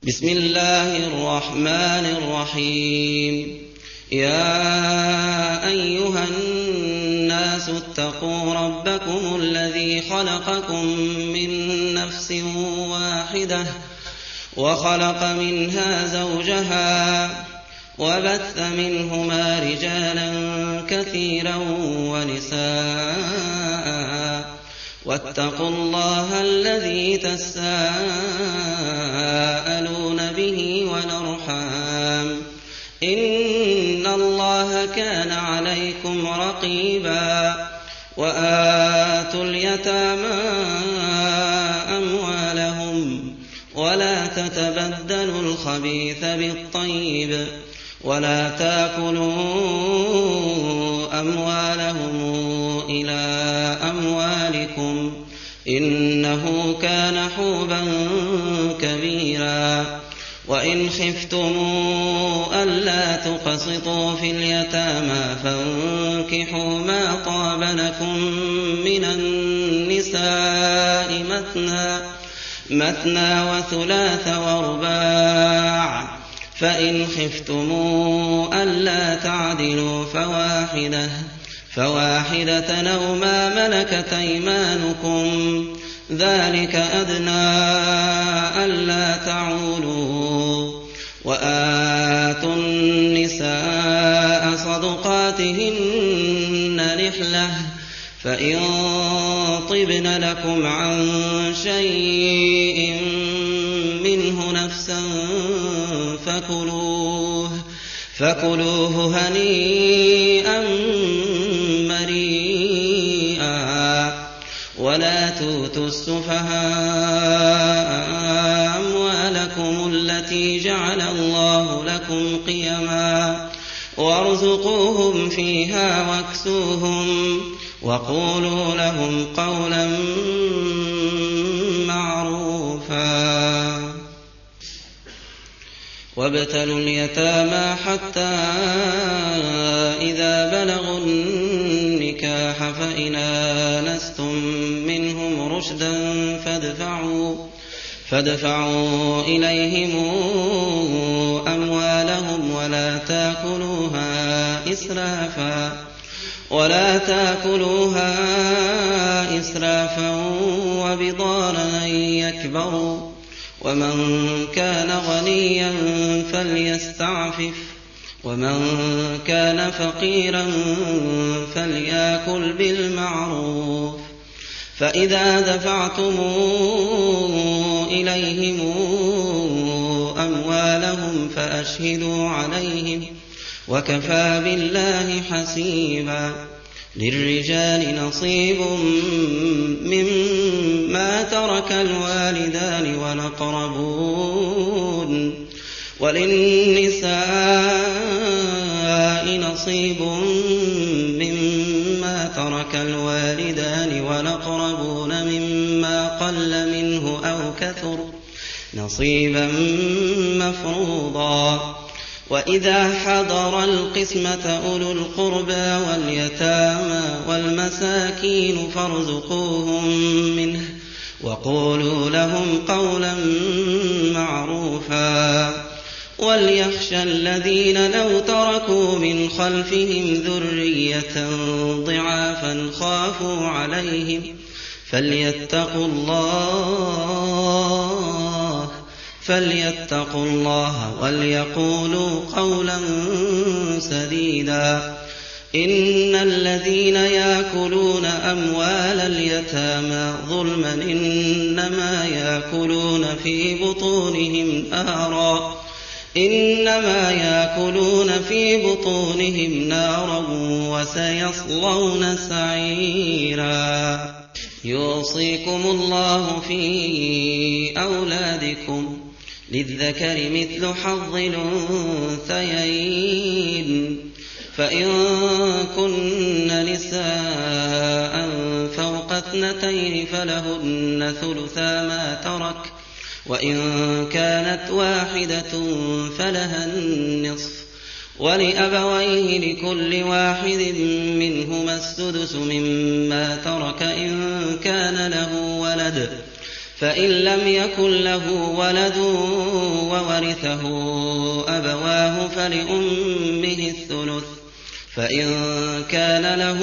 بسم الله الرحمن الرحيم. يا أيها الناس اتقوا ربكم الذي خلقكم من نفس واحدة وخلق منها زوجها وبث منهما رجالا كثيرا ونساء واتقوا الله الذي تساءلون به والأرحام إن الله كان عليكم رقيبا. وآتوا اليتامى أموالهم ولا تتبدلوا الخبيث بالطيب ولا تأكلوا أموالهم إلى أموالكم إنه كان حوبا كبيرا. وإن خفتم ألا تقسطوا في اليتامى فانكحوا ما طاب لكم من النساء مثنى وثلاث ورباع، فإن خفتم ألا تعدلوا فواحدة أو ما ملكت أيمانكم ذلك أدنى ألا تعولوا. وآتوا النساء صدقاتهن نحلة، فإن طبن لكم عن شيء منه نفسا فكلوه هنيئا مريئا. ولا تؤتوا السفهاء أموالكم التي جعل الله لكم قيما وارزقوهم فيها واكسوهم وقولوا لهم قولا معروفا. وابتلوا اليتامى حتى إذا بلغوا النكاح فإن آنستم منهم رشدا فادفعوا إليهم أموالهم ولا تأكلوها إسرافا وبضارا يكبروا. ومن كان غنيا فليستعفف ومن كان فقيرا فليأكل بالمعروف. فإذا دفعتم إليهم أموالهم فأشهدوا عليهم وكفى بالله حسيبا. للرجال نصيب مما ترك الوالدان والأقربون وللنساء نصيب مما ترك الوالدان والأقربون مما قل منه أو كثر نصيبا مفروضا. وإذا حضر القسمة أولو القربى واليتامى والمساكين فارزقوهم منه وقولوا لهم قولا معروفا. وليخشى الذين لو تركوا من خلفهم ذرية ضعافا خافوا عليهم فليتقوا الله وليقولوا قولا سديدا. إن الذين يأكلون أموال اليتامى ظلما إنما يأكلون في بطونهم نارا وسيصلون سعيرا. يوصيكم الله في أولادكم للذكر مثل حظ الأنثيين، فإن كن نساء فوق 2 فلهن ثلثا ما ترك، وإن كانت واحدة فلها النصف، ولأبويه لكل واحد منهما السدس مما ترك إن كان له ولد، فإن لم يكن له ولد وورثه أبواه فلأمه الثلث، فإن كان له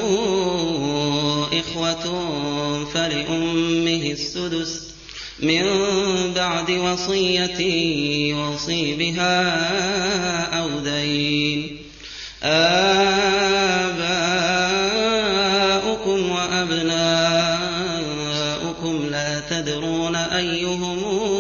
إخوة فلأمه السدس من بعد وصية يوصي بها أو دين. آباؤكم وأبناؤكم لا تدرون أيهم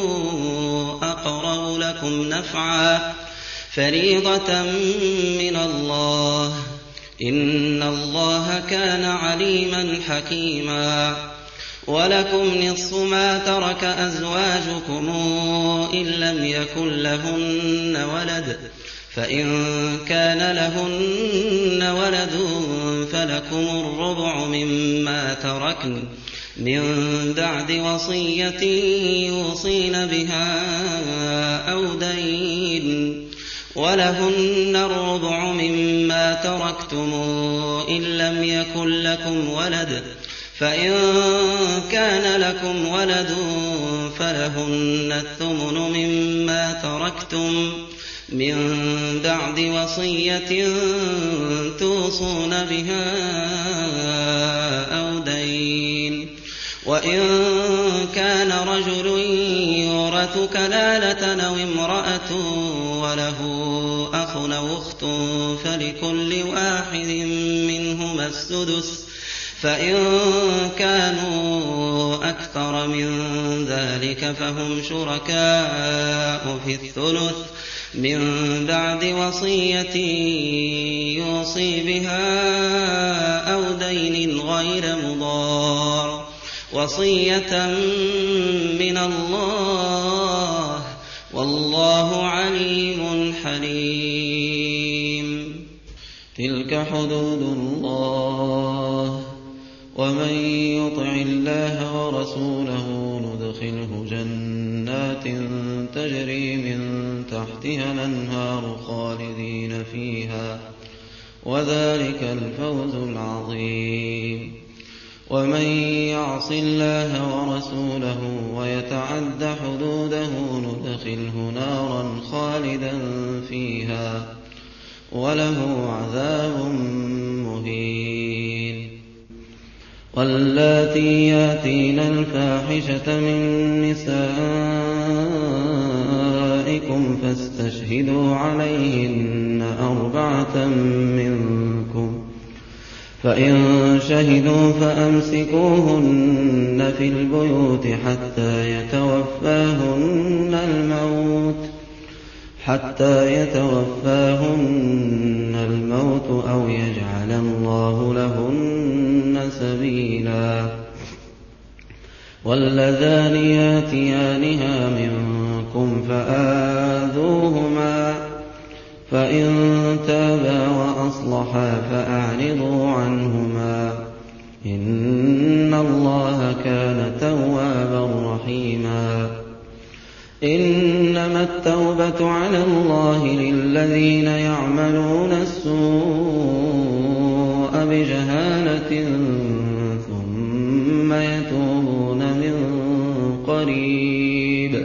أقرب لكم نفعا فريضة من الله، إن الله كان عليما حكيما. ولكم نصف ما ترك أزواجكم إن لم يكن لهن ولد، فإن كان لهن ولد فلكم الربع مما تركن من بعد وصية يوصين بها أو دين، ولهن الربع مما تركتم إن لم يكن لكم ولد، فإن كان لكم ولد فلهن الثمن مما تركتم من بعد وصية توصون بها أو دين. وإن كان رجل يورث كلالة أو امرأة وله أخ أو أخت فلكل واحد منهما السدس، فإن كانوا أكثر من ذلك فهم شركاء في الثلث من بعد وصية يوصي بها أو دين غير مضار، وصية من الله، والله عليم حليم. تلك حدود الله، ومن يطع الله ورسوله ندخله جنات تجري من تحتها الأنهار خالدين فيها، وذلك الفوز العظيم. ومن يعص الله ورسوله ويتعد حدوده ندخله نارا خالدا فيها وله عذاب مهين. واللاتي ياتين الفاحشة من نسائكم فاستشهدوا عليهن 4 منكم، فإن شهدوا فأمسكوهن في البيوت حتى يتوفاهن الموت أو يجعل الله لهن سبيلا. واللذان ياتيانها منكم فآذوهما، فإن تابا وأصلحا فأعرضوا عنهما، إن الله كان توابا رحيما. إنما التوبة على الله للذين يعملون السوء بجهالة ثم يتوبون من قريب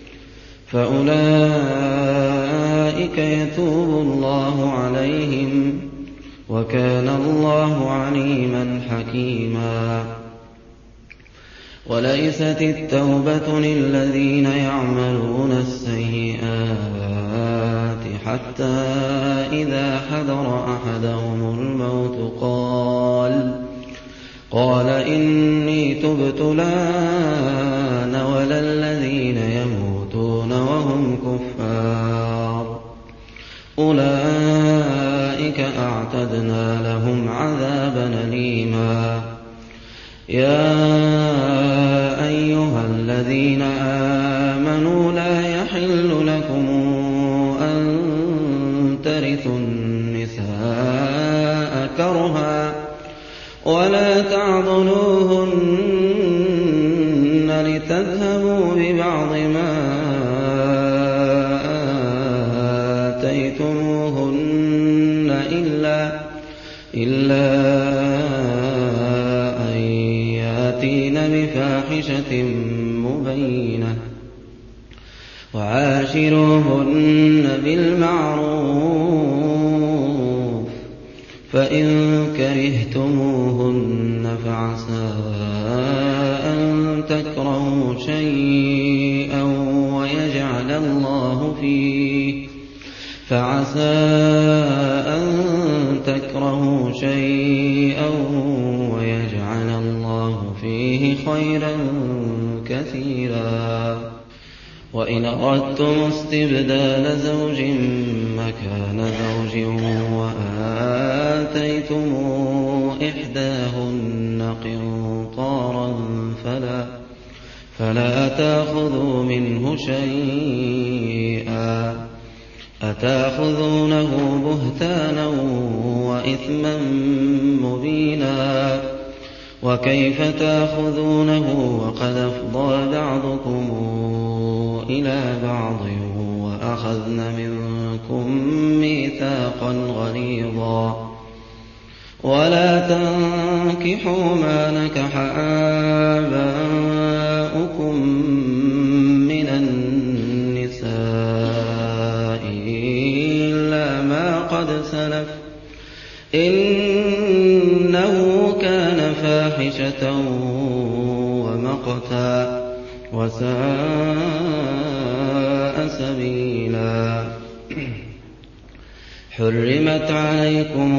فأولئك يتوب الله عليهم، وكان الله عليما حكيما. وليست التوبة للذين يعملون السيئات حتى إذا حضر أحدهم الموت قال إني تبت الآن ولا الذين يموتون وهم كفار، أولئك أعتدنا لهم عذابا أليما. يا أيها الذين آمنوا لا يحل لكم أن ترثوا النساء كرها ولا تعضلوهن لتذهبوا ببعض ما آتيتموهن إلا أن يأتين بفاحشة مبينة، وعاشروهن وعاشروهن بالمعروف فإن كرهتموهن فعسى أن تكرهوا شيئا ويجعل الله فيه خيرا كثيرا. وإن أردتم استبدال زوج مكان زوج وآتيتم إحداهن قنطارا فلا تأخذوا منه شيئا أتأخذونه بهتانا وإثما مبينا. وكيف تأخذونه وقد أفضى بعضكم إلى بعض وأخذن منكم ميثاقا غليظا. ولا تنكحوا ما نكح آباؤكم من النساء إلا ما قد سلف إنه كان فاحشة ومقتا وساء سبيلا. حرمت عليكم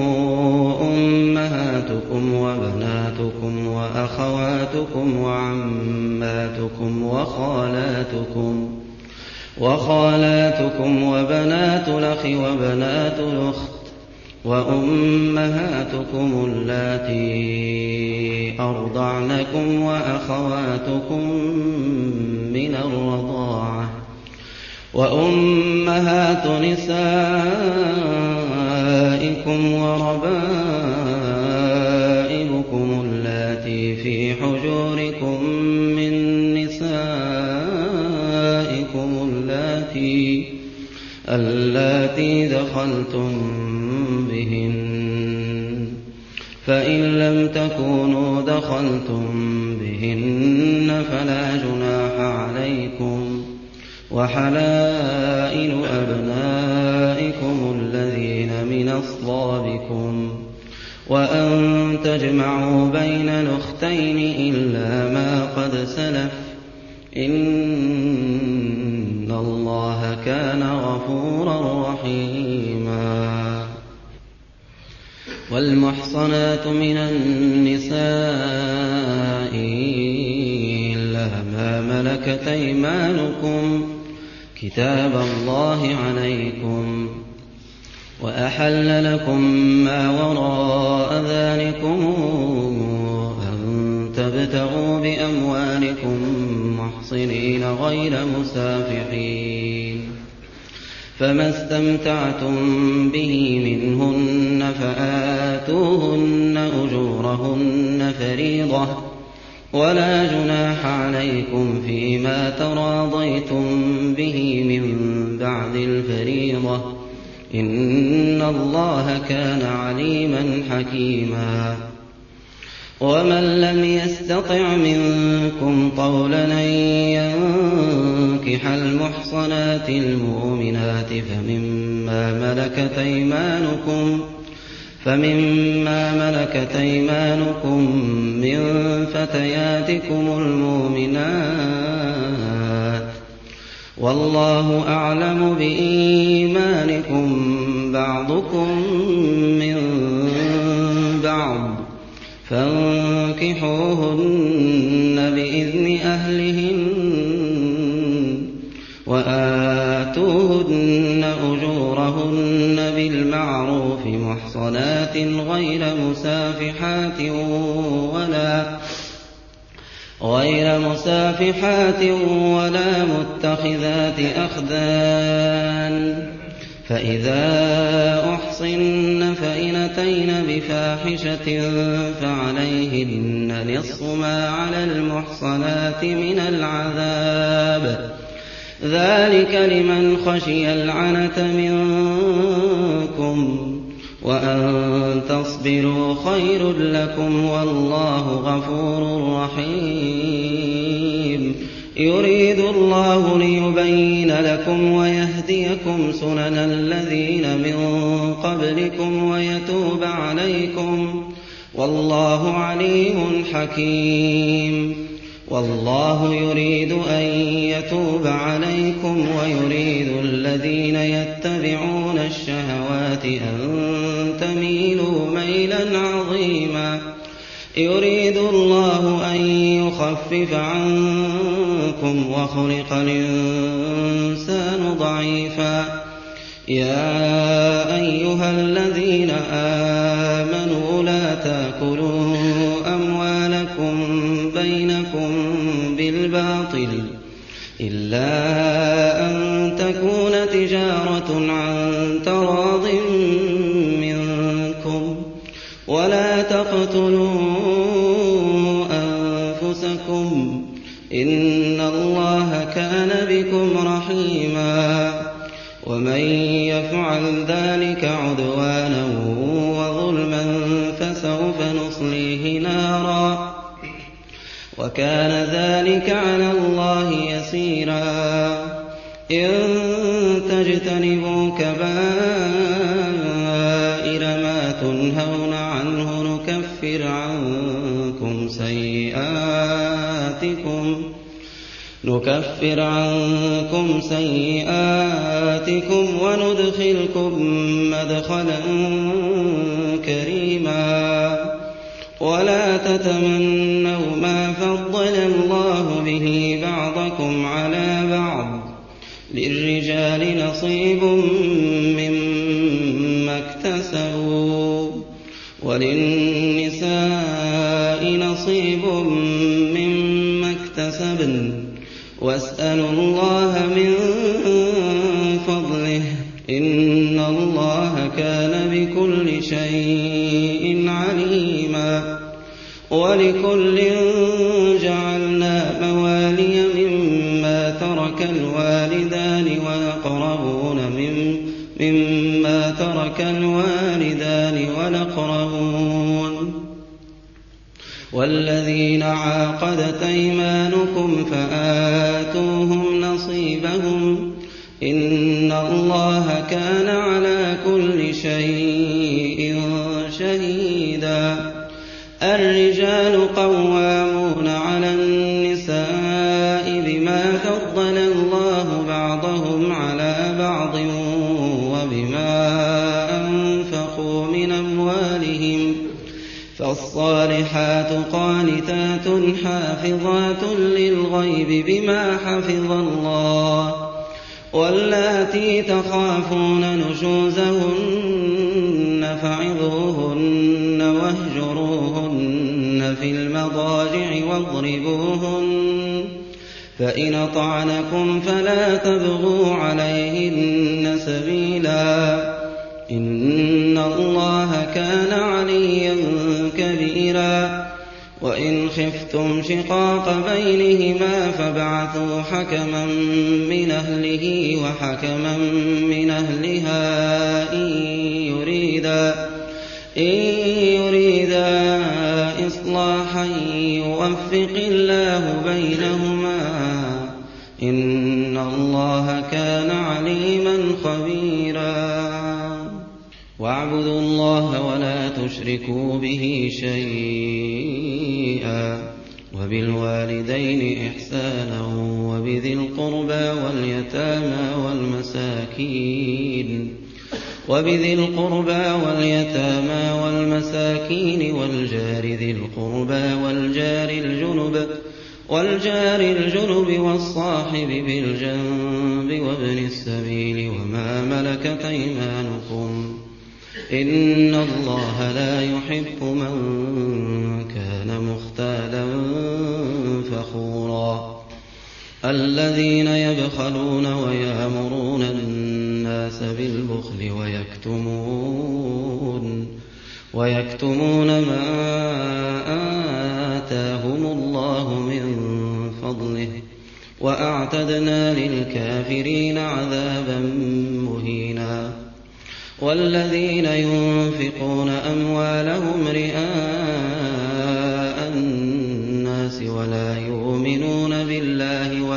أمهاتكم وبناتكم وأخواتكم وعماتكم وخالاتكم وبنات الأخ وبنات الأخت وأمهاتكم اللاتي أرضعنكم وأخواتكم من الرضاعة وأمهات نسائكم وربائبكم اللاتي في حجوركم من نسائكم اللاتي دخلتم بهن فإن لم تكونوا دخلتم بهن فلا جناح عليكم. وحلائل أبنائكم الذين من أصلابكم وأن تجمعوا بين الأختين إلا ما قد سلف إن الله كان غفورا رحيما. والمحصنات من النساء إلا ما ملكت أيمانكم كتاب الله عليكم. وأحل لكم ما وراء ذلكم أن تبتغوا بأموالكم محصنين غير مسافحين فما استمتعتم به منهن فآتوهن أجورهن فريضة ولا جناح عليكم فيما تراضيتم به من بعد الفريضة إن الله كان عليما حكيما. ومن لم يستطع منكم طولا أن ينكح المحصنات المؤمنات فمما ملكت أيمانكم من فتياتكم المؤمنات والله أعلم بإيمانكم بعضكم من بعض فانكحوهن بإذن أهلهن وآتوهن أجورهن بالمعروف محصنات غير مسافحات ولا متخذات أخدان. فإذا أحصن فإن أتين بفاحشة فعليهن نصف ما على المحصنات من العذاب ذلك لمن خشي العنة منكم وأن تصبروا خير لكم والله غفور رحيم. يريد الله ليبين لكم ويهديكم سنن الذين من قبلكم ويتوب عليكم والله عليم حكيم والله يريد أن يتوب عليكم ويريد الذين يتبعون الشهوات أن تميلوا ميلا عظيما يريد الله أن يخفف عنكم وخلق الإنسان ضعيفا يا أيها الذين آمنوا لا تأكلوا أموالكم بينكم بالباطل إلا أن تكون تجارة عن تراض منكم ولا تقتلوا أنفسكم إن الله كان بكم رحيما ومن يفعل ذلك عدوانا وظلما فسوف نصليه نارا وكان ذلك على الله يسيرا إن تجتنبوا كبائر ما تنهون عنه نكفر عنكم سيئاتكم وندخلكم مدخلا كريما ولا تتمنوا ما فضل الله به بعضكم على بعض للرجال نصيب مما اكتسبوا وللنساء نصيب مما اكتسبن واسألوا الله من فضله إن الله كان بكل شيء عليما ولكل جعلنا موالي مما ترك الوالدان والأقربون والذين عاقدت أيمانكم فآتوهم نصيبهم إن الله كان على كل شيء شهيدا الرجال قوامون على النساء بما فضل الله بعضهم على بعض وبما أنفقوا من أموالهم فالصالحات قانتات حافظات للغيب بما حفظ الله واللاتي تخافون نشوزهن فعظوهن واهجروهن في المضاجع واضربوهن فإن أطعنكم فلا تبغوا عليهن سبيلا إن الله كان عليا كبيرا وإن خفتم شقاق بينهما فابعثوا حكما من أهله وحكما من أهلها إن يريدا إصلاحا يوفق الله بينهما إن الله كان عليما خبيرا واعبدوا الله ولا تشركوا به شيئا وبالوالدين إحسانا وبذي القربى واليتامى والمساكين والجار ذي القربى والجار الجنب والصاحب بالجنب وابن السبيل وما ملكت أيمانكم إن الله لا يحب من كان مختالا فخورا الذين يبخلون ويأمرون الناس بالبخل ويكتمون ما آتاهم الله من فضله وأعتدنا للكافرين عذابا مهينا والذين ينفقون أموالهم رئاء الناس ولا يؤمنون بالله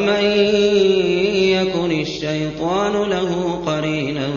ومن يكن الشيطان له قرينا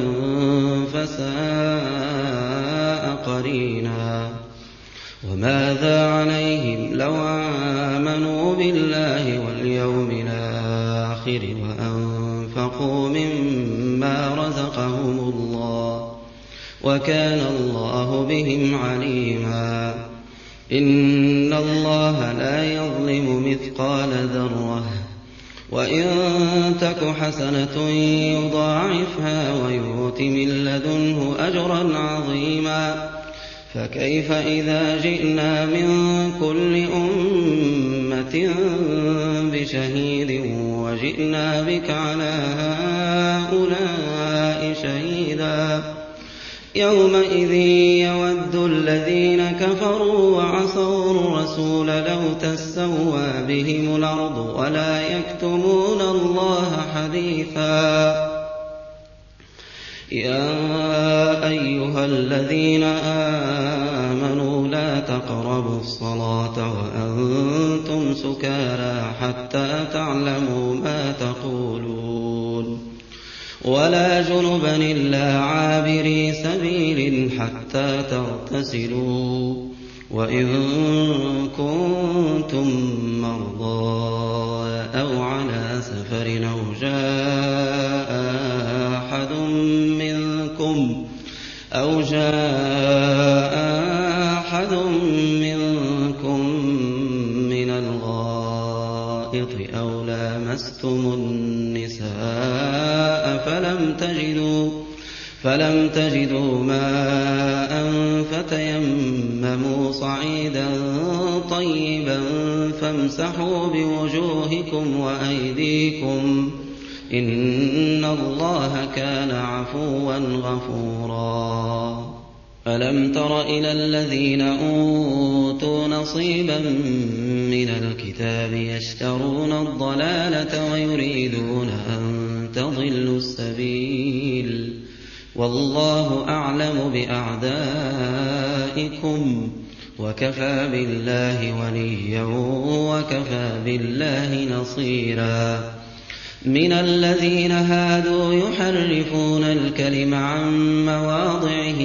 فساء قرينا وماذا عليهم لو آمنوا بالله واليوم الآخر وأنفقوا مما رزقهم الله وكان الله بهم عليما إن الله لا يظلم مثقال ذرة وإن تك حسنة يضاعفها ويؤت من لدنه أجرا عظيما فكيف إذا جئنا من كل أمة بشهيد وجئنا بك على هؤلاء شهيدا يومئذ يود الذين كفروا وعصوا الرسول لو تسوى بهم الأرض ولا يكتمون الله حديثا يا أيها الذين آمنوا لا تقربوا الصلاة وأنتم سكارى حتى تعلموا ما تقولون ولا جنبا إلا عابري سبيل حتى تغتسلوا وإن كنتم مرضى أو على سفر أو جاء أحد منكم من الغائط أو لامستم النساء فلم تجدوا ماء فتيمموا صعيدا طيبا فامسحوا بوجوهكم وأيديكم إن الله كان عفوا غفورا ألم تر إلى الذين أوتوا نصيبا من الكتاب يشترون الضلالة ويريدون أن تضلوا السبيل والله أعلم بأعدائكم وكفى بالله وليا وكفى بالله نصيرا من الذين هادوا يحرفون الكلم عن مواضعه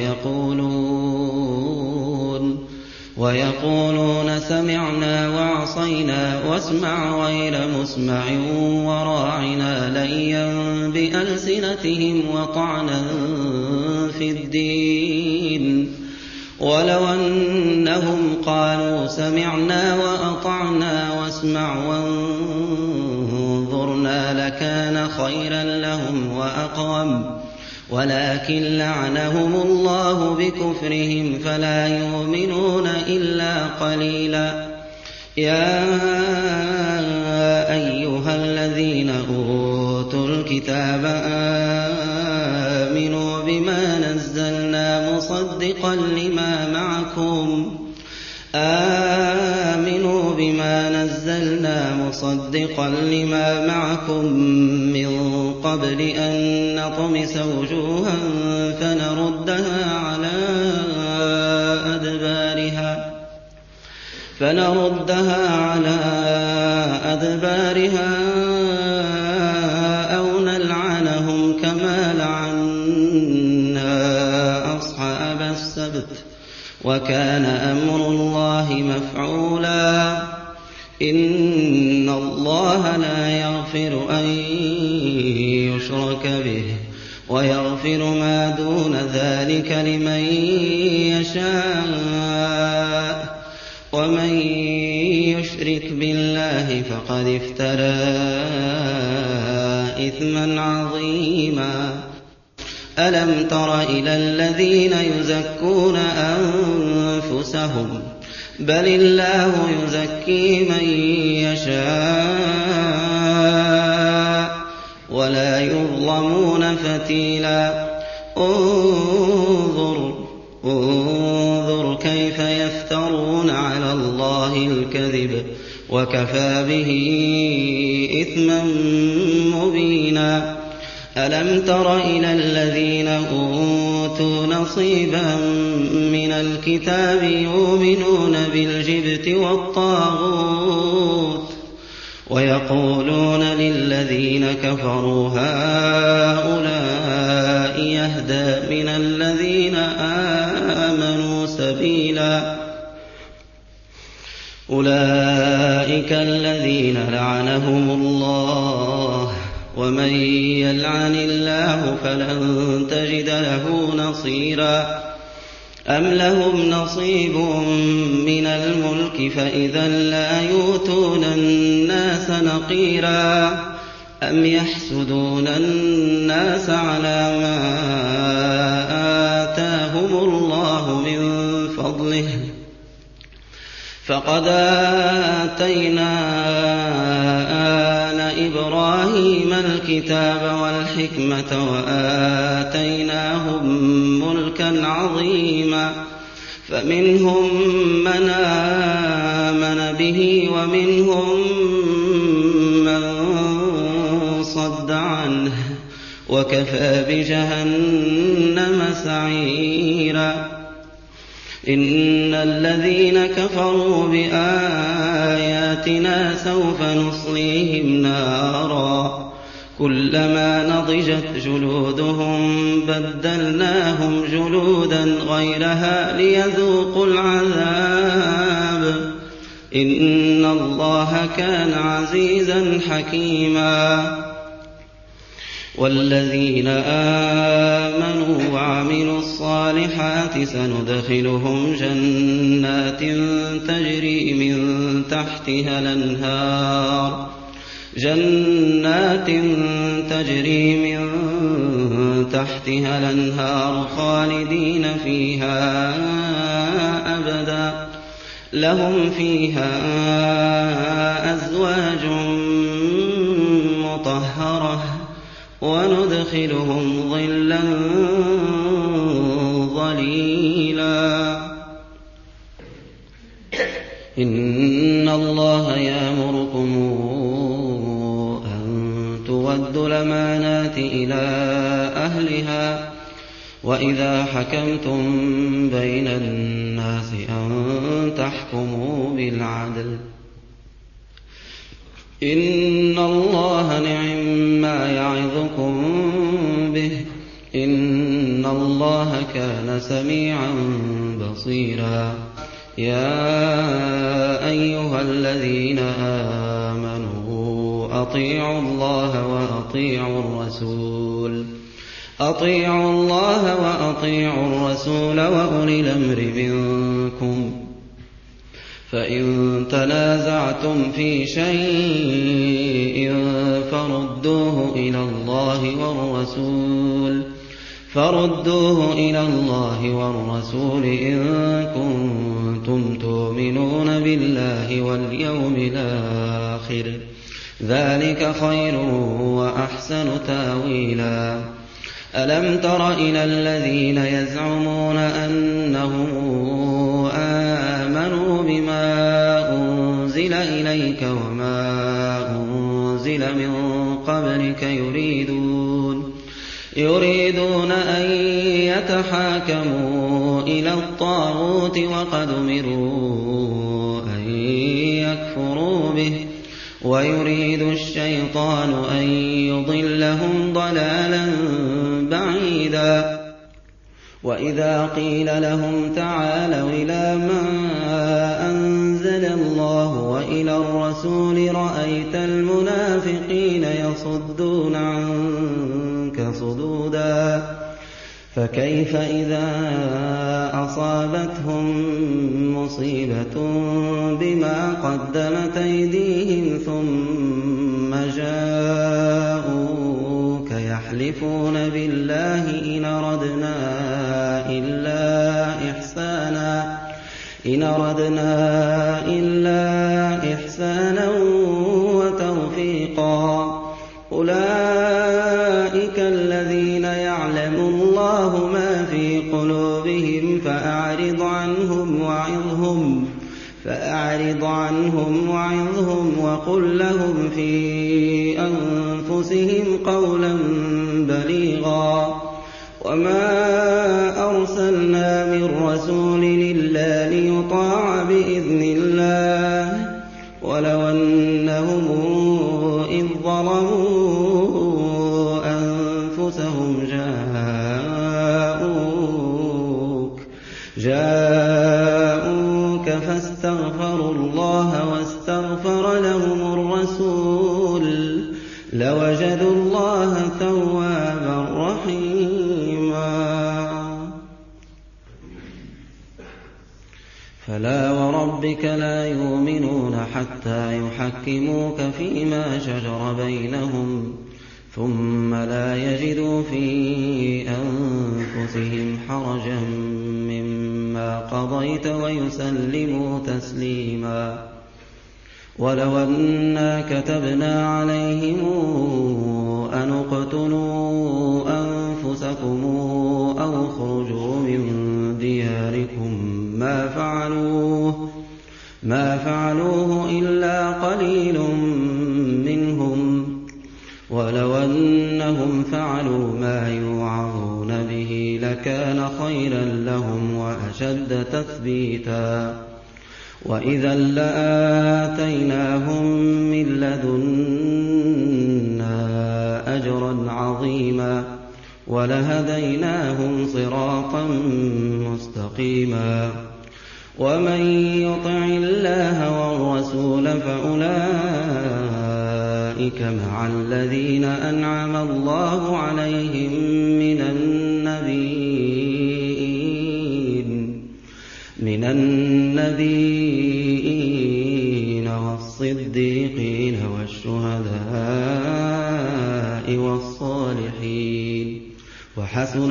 ويقولون سمعنا وعصينا واسمع غير مسمع وراعنا ليا بألسنتهم وطعنا في الدين ولو أنهم قالوا سمعنا وأطعنا واسمع وانظرنا لكان خيرا لهم وأقوم ولكن لعنهم الله بكفرهم فلا يؤمنون إلا قليلا يا أيها الذين أوتوا الكتاب آمنوا بما نزلنا مصدقا لما معكم من قبل أن نطمس وجوها فنردها على أدبارها أو نلعنهم كما لعنا أصحاب السبت وكان أمر الله مفعولا إن الله لا يغفر أن يشرك به ويغفر ما دون ذلك لمن يشاء ومن يشرك بالله فقد افترى إثما عظيما ألم تر إلى الذين يزكون أنفسهم بل الله يزكي من يشاء ولا يظلمون فتيلا انظر كيف يفترون على الله الكذب وكفى به إثما مبينا ألم تر إلى الذين أوتوا نصيبا من الكتاب يؤمنون بالجبت ويقولون للذين كفروا هؤلاء يهدى من الذين آمنوا سبيلا أولئك الذين لعنهم الله ومن يلعن الله فلن تجد له نصيرا أم لهم نصيب من الملك فإذا لا يؤتون الناس نقيرا أم يحسدون الناس على ما آتاهم الله من فضله فقد آتينا آل إبراهيم الكتاب والحكمة وآتيناهم ملكا عظيما فمنهم من آمن به ومنهم من صد عنه وكفى بجهنم سعيرا إن الذين كفروا بآياتنا سوف نصليهم نارا كلما نضجت جلودهم بدلناهم جلودا غيرها ليذوقوا العذاب إن الله كان عزيزا حكيما والذين آمنوا وعملوا الصالحات سندخلهم جنات تجري من تحتها الأنهار خالدين فيها أبدا لهم فيها أزواج مطهرة وندخلهم ظلا ظليلا إن الله يأمركم أن تؤدوا الأمانات إلى أهلها وإذا حكمتم بين الناس أن تحكموا بالعدل إن الله نعم يعظكم به إن الله كان سميعا بصيرا يا أيها الذين آمنوا أطيعوا الله وأطيعوا الرسول وأولي الأمر منكم فإن تنازعتم في شيء فردوه إلى الله والرسول إن كنتم تؤمنون بالله واليوم الآخر ذلك خير وأحسن تاويلا ألم تر إلى الذين يزعمون أنهم آمنوا بما أنزل إليك وما أنزل من قبلك يريدون أن يتحاكموا إلى الطاغوت وقد أمروا أن يكفروا به ويريد الشيطان أن يضلهم ضلالا بعيدا وإذا قيل لهم تعالوا إلى ما أنزل الله وإلى الرسول رأيت المنافقين يصدون عنك صدودا فكيف إذا أصابتهم مصيبة بما قدمت أيديهم ثم جاءوك يحلفون بالله إن أردنا إلا إحسانا وتوفيقا أولئك الذين يعلم الله ما في قلوبهم فأعرض عنهم وعظهم وقل لهم في أنفسهم قولا بليغا وما أرسلنا من رسول إلا ليطاع بإذن الله ولو أنهم ظَلَمُوا أَنفُسَهُمْ جاءوك فاستغفروا الله واستغفر لهم الرسول لوجدوا الله توابا رحيما. فلا وربك لا يؤمنون حتى يحكموك فيما شجر بينهم ثم لا يجدوا في أنفسهم حرجا مما قضيت ويسلموا تسليما. ولو أنا كتبنا عليهم أن اقتلوا أنفسكم أو اخرجوا من دياركم ما فعلوه إلا قليل منهم ولو أنهم فعلوا ما يوعظون به لكان خيرا لهم وأشد تثبيتا. وإذا لآتيناهم من لدنا أجرا عظيما ولهديناهم صراطا مستقيما. ومن يطع الله والرسول فأولئك مع الذين أنعم الله عليهم من النبيين والصديقين والشهداء والصالحين وحسن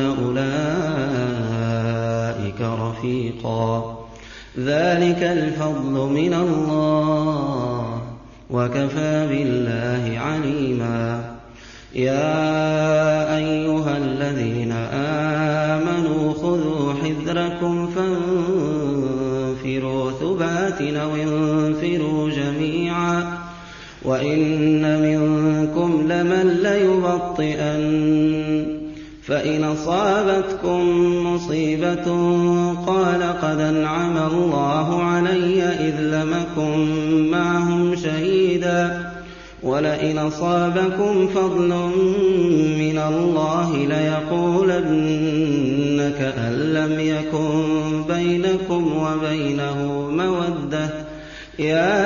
أولئك رفيقا. ذلك الفضل من الله وكفى بالله عليما. يا أيها الذين آمنوا خذوا حذركم فانفروا ثبات أو انفروا جميعا وإن منكم لمن ليبطئن فإن أصابتكم مصيبة قال قد أنعم الله علي إذ لم أكن معهم شهيدا ولئن أصابكم فضل من الله ليقولن كأن لم يكن بينكم وبينه مودة يا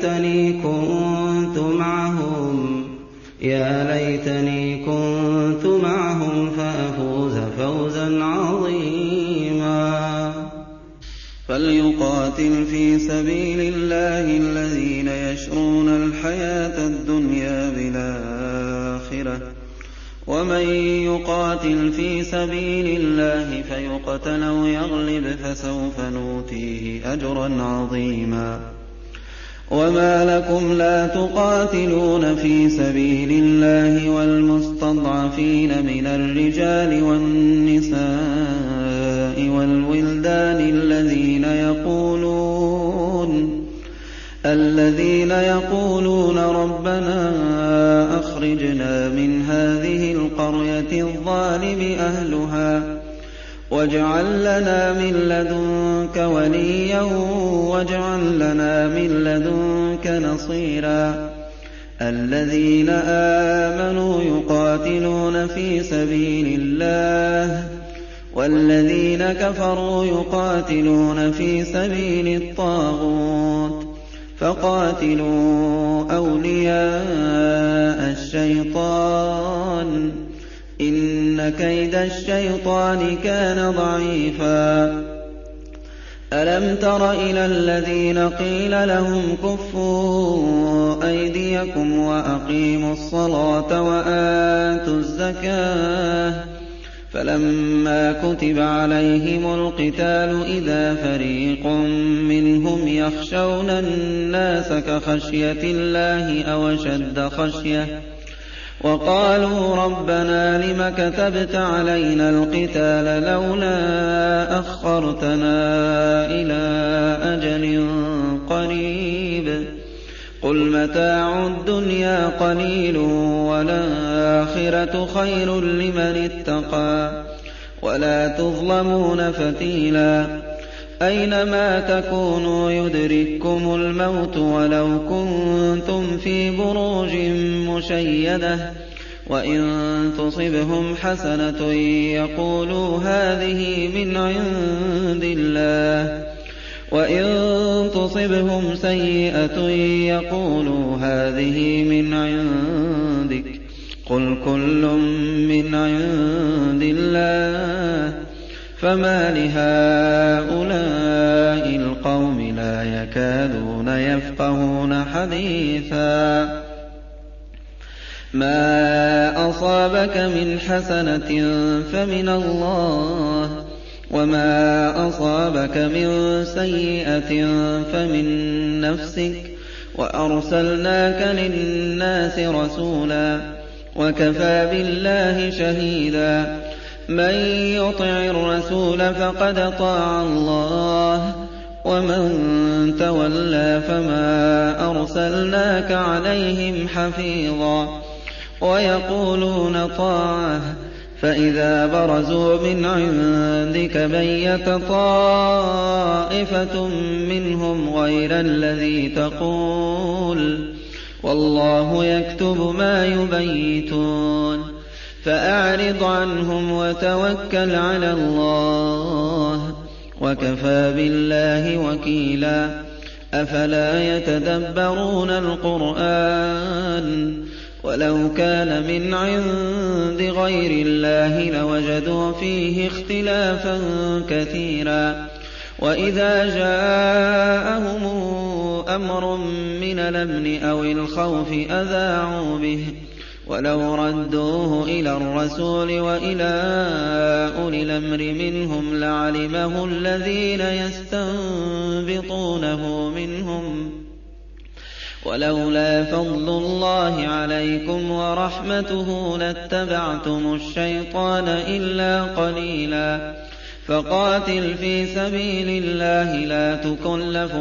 ليتني كنت معهم فأفوز فوزا عظيما. فليقاتل في سبيل الله الذين يشرون الحياة الدنيا بالآخرة ومن يقاتل في سبيل الله فيقتل أو يغلب فسوف نؤتيه أجرا عظيما. وما لكم لا تقاتلون في سبيل الله والمستضعفين من الرجال والنساء والولدان الذين يقولون ربنا أخرجنا من هذه القرية الظالم أهلها واجعل لنا من لدنك وليا واجعل لنا من لدنك نصيرا. الذين آمنوا يقاتلون في سبيل الله والذين كفروا يقاتلون في سبيل الطاغوت فقاتلوا أولياء الشيطان إن كيد الشيطان كان ضعيفا. ألم تر إلى الذين قيل لهم كفوا أيديكم وأقيموا الصلاة وآتوا الزكاة فلما كتب عليهم القتال إذا فريق منهم يخشون الناس كخشية الله أو أشد خشية وقالوا ربنا لم كتبت علينا القتال لولا أخرتنا إلى أجل قريب قل متاع الدنيا قليل والآخرة خير لمن اتقى ولا تظلمون فتيلا. أينما تكونوا يدرككم الموت ولو كنتم في بروج مشيدة وإن تصبهم حسنة يقولوا هذه من عند الله وإن تصبهم سيئة يقولوا هذه من عندك قل كل من عند الله فما لهؤلاء القوم لا يكادون يفقهون حديثا ما أصابك من حسنة فمن الله وما أصابك من سيئة فمن نفسك وأرسلناك للناس رسولا وكفى بالله شهيدا من يطع الرسول فقد طاع الله ومن تولى فما أرسلناك عليهم حفيظا ويقولون طاعة فإذا برزوا من عندك بيت طائفة منهم غير الذي تقول والله يكتب ما يبيتون فأعرض عنهم وتوكل على الله وكفى بالله وكيلا أفلا يتدبرون القرآن ولو كان من عند غير الله لوجدوا فيه اختلافا كثيرا وإذا جاءهم أمر من الأمن أو الخوف أذاعوا به ولو ردوه إلى الرسول وإلى أولي الأمر منهم لعلمه الذين يستنبطونه منهم ولولا فضل الله عليكم ورحمته لاتبعتم الشيطان إلا قليلا فقاتل في سبيل الله لا تكلف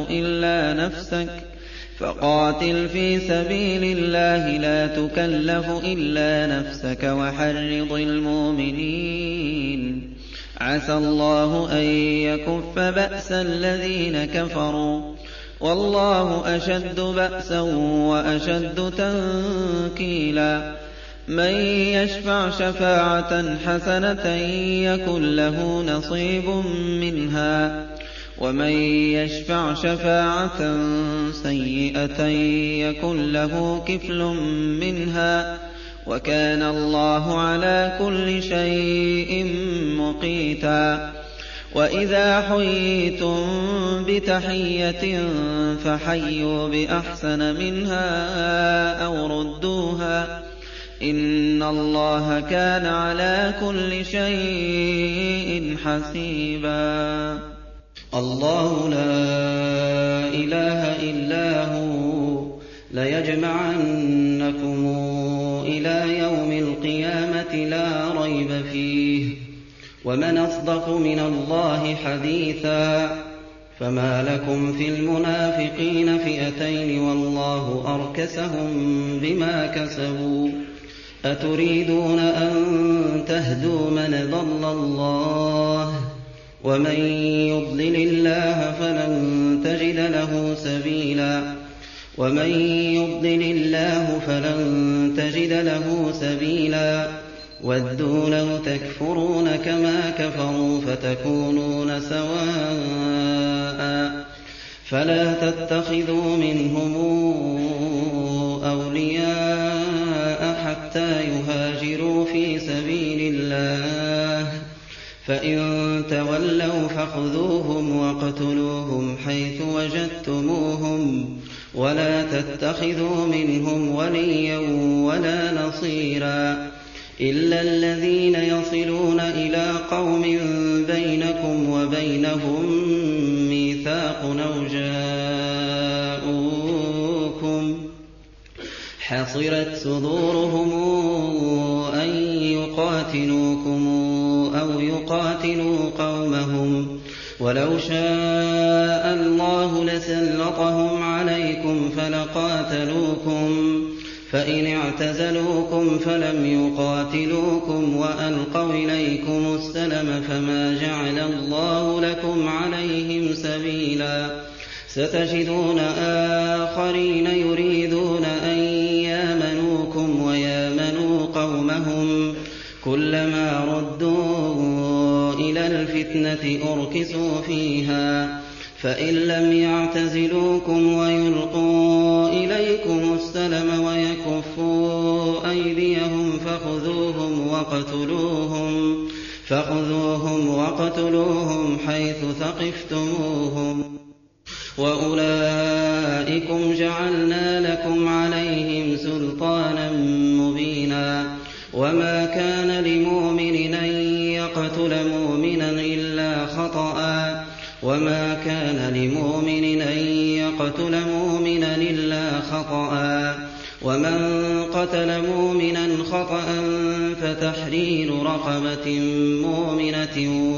إلا نفسك وحرض المؤمنين عسى الله أن يكف بأس الذين كفروا والله أشد بأسا وأشد تنكيلا من يشفع شفاعة حسنة يكن له نصيب منها ومن يشفع شفاعة سيئة يكن له كفل منها وكان الله على كل شيء مقيتا وإذا حييتم بتحية فحيوا بأحسن منها أو ردوها إن الله كان على كل شيء حسيبا الله لا إله إلا هو ليجمعنكم إلى يوم القيامة لا ريب فيه ومن أصدق من الله حديثا فما لكم في المنافقين فئتين والله أركسهم بما كسبوا أتريدون أن تهدوا من ضل الله ومن يضلل الله فلن تجد له سبيلا وَدُّوا لَوْ تَكْفُرُونَ كَمَا كَفَرُوا فَتَكُونُونَ سَوَاءً فَلَا تَتَّخِذُوا مِنْهُمْ أَوْلِيَاءَ حَتَّىٰ يُهَاجِرُوا فِي سَبِيلِ اللَّهِ فَإِن تَوَلَّوْا فَخُذُوهُمْ وَاقْتُلُوهُمْ حَيْثُ وَجَدتُّمُوهُمْ وَلَا تَتَّخِذُوا مِنْهُمْ وَلِيًّا وَلَا نَصِيرًا إِلَّا الَّذِينَ يَصِلُونَ إِلَىٰ قَوْمٍ بَيْنَكُمْ وَبَيْنَهُم مِّيثَاقٌ أَوْ جَاءُوكُمْ حَصِرَتْ صُدُورُهُمْ أَن يُقَاتِلُوكُمْ أَوْ يُقَاتِلُوا قَوْمَهُمْ وَلَوْ شَاءَ اللَّهُ لَسَلَّطَهُمْ عَلَيْكُمْ فإن اعتزلوكم فلم يقاتلوكم وألقوا إليكم السلم فما جعل الله لكم عليهم سبيلا ستجدون آخرين يريدون أن يامنوكم ويامنوا قومهم كلما ردوا إلى الفتنة أركسوا فيها فإن لم يعتزلوكم ويلقوا إليكم السلم ويكفوا أيديهم فخذوهم وقتلوهم حيث ثقفتموهم وأولئكم جعلنا لكم عليهم سلطانا مبينا وما كان لمؤمن أن يقتل مؤمنا إلا خطأ ومن قتل مؤمنا خطأ فتحرير رقبة مؤمنة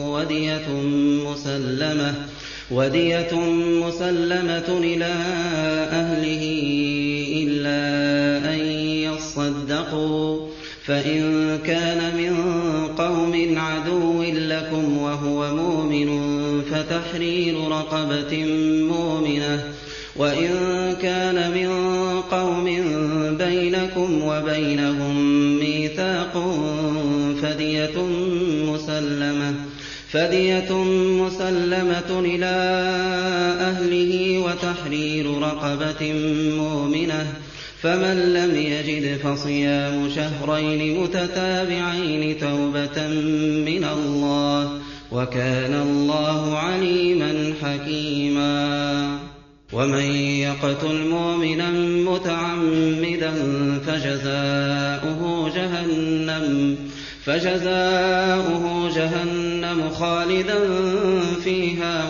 ودية مسلمة إلى أهله إلا أن يصدقوا فإن كان من قوم عدو لكم وهو مؤمن فتحرير رقبة مؤمنة وإن كان من قوم بينكم وبينهم ميثاق فدية مسلمة إلى أهله وتحرير رقبة مؤمنة فمن لم يجد فصيام شهرين متتابعين توبة من الله وكان الله عليما حكيما ومن يقتل مؤمنا متعمدا فجزاؤه جهنم خالدا فيها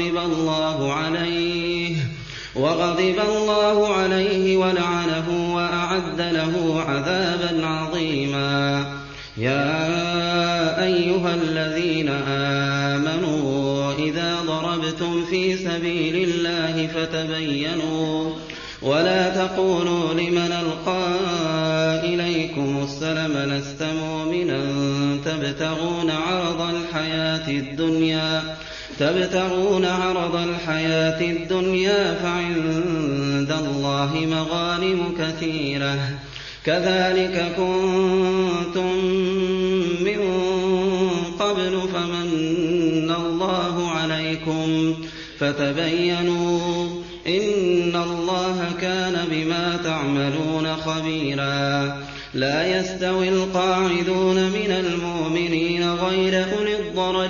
وغضب الله عليه ولعنه وأعد له عذابا عظيما يا أيها الذين آمنوا إذا ضربتم في سبيل الله فتبينوا ولا تقولوا لمن ألقى إليكم السلم لست مؤمنا تبتغون عرض الحياة الدنيا فعند الله مغانم كثيرة كذلك كنتم من قبل فمن الله عليكم فتبينوا إن الله كان بما تعملون خبيرا لا يستوي القاعدون من المؤمنين غير أولي الضرر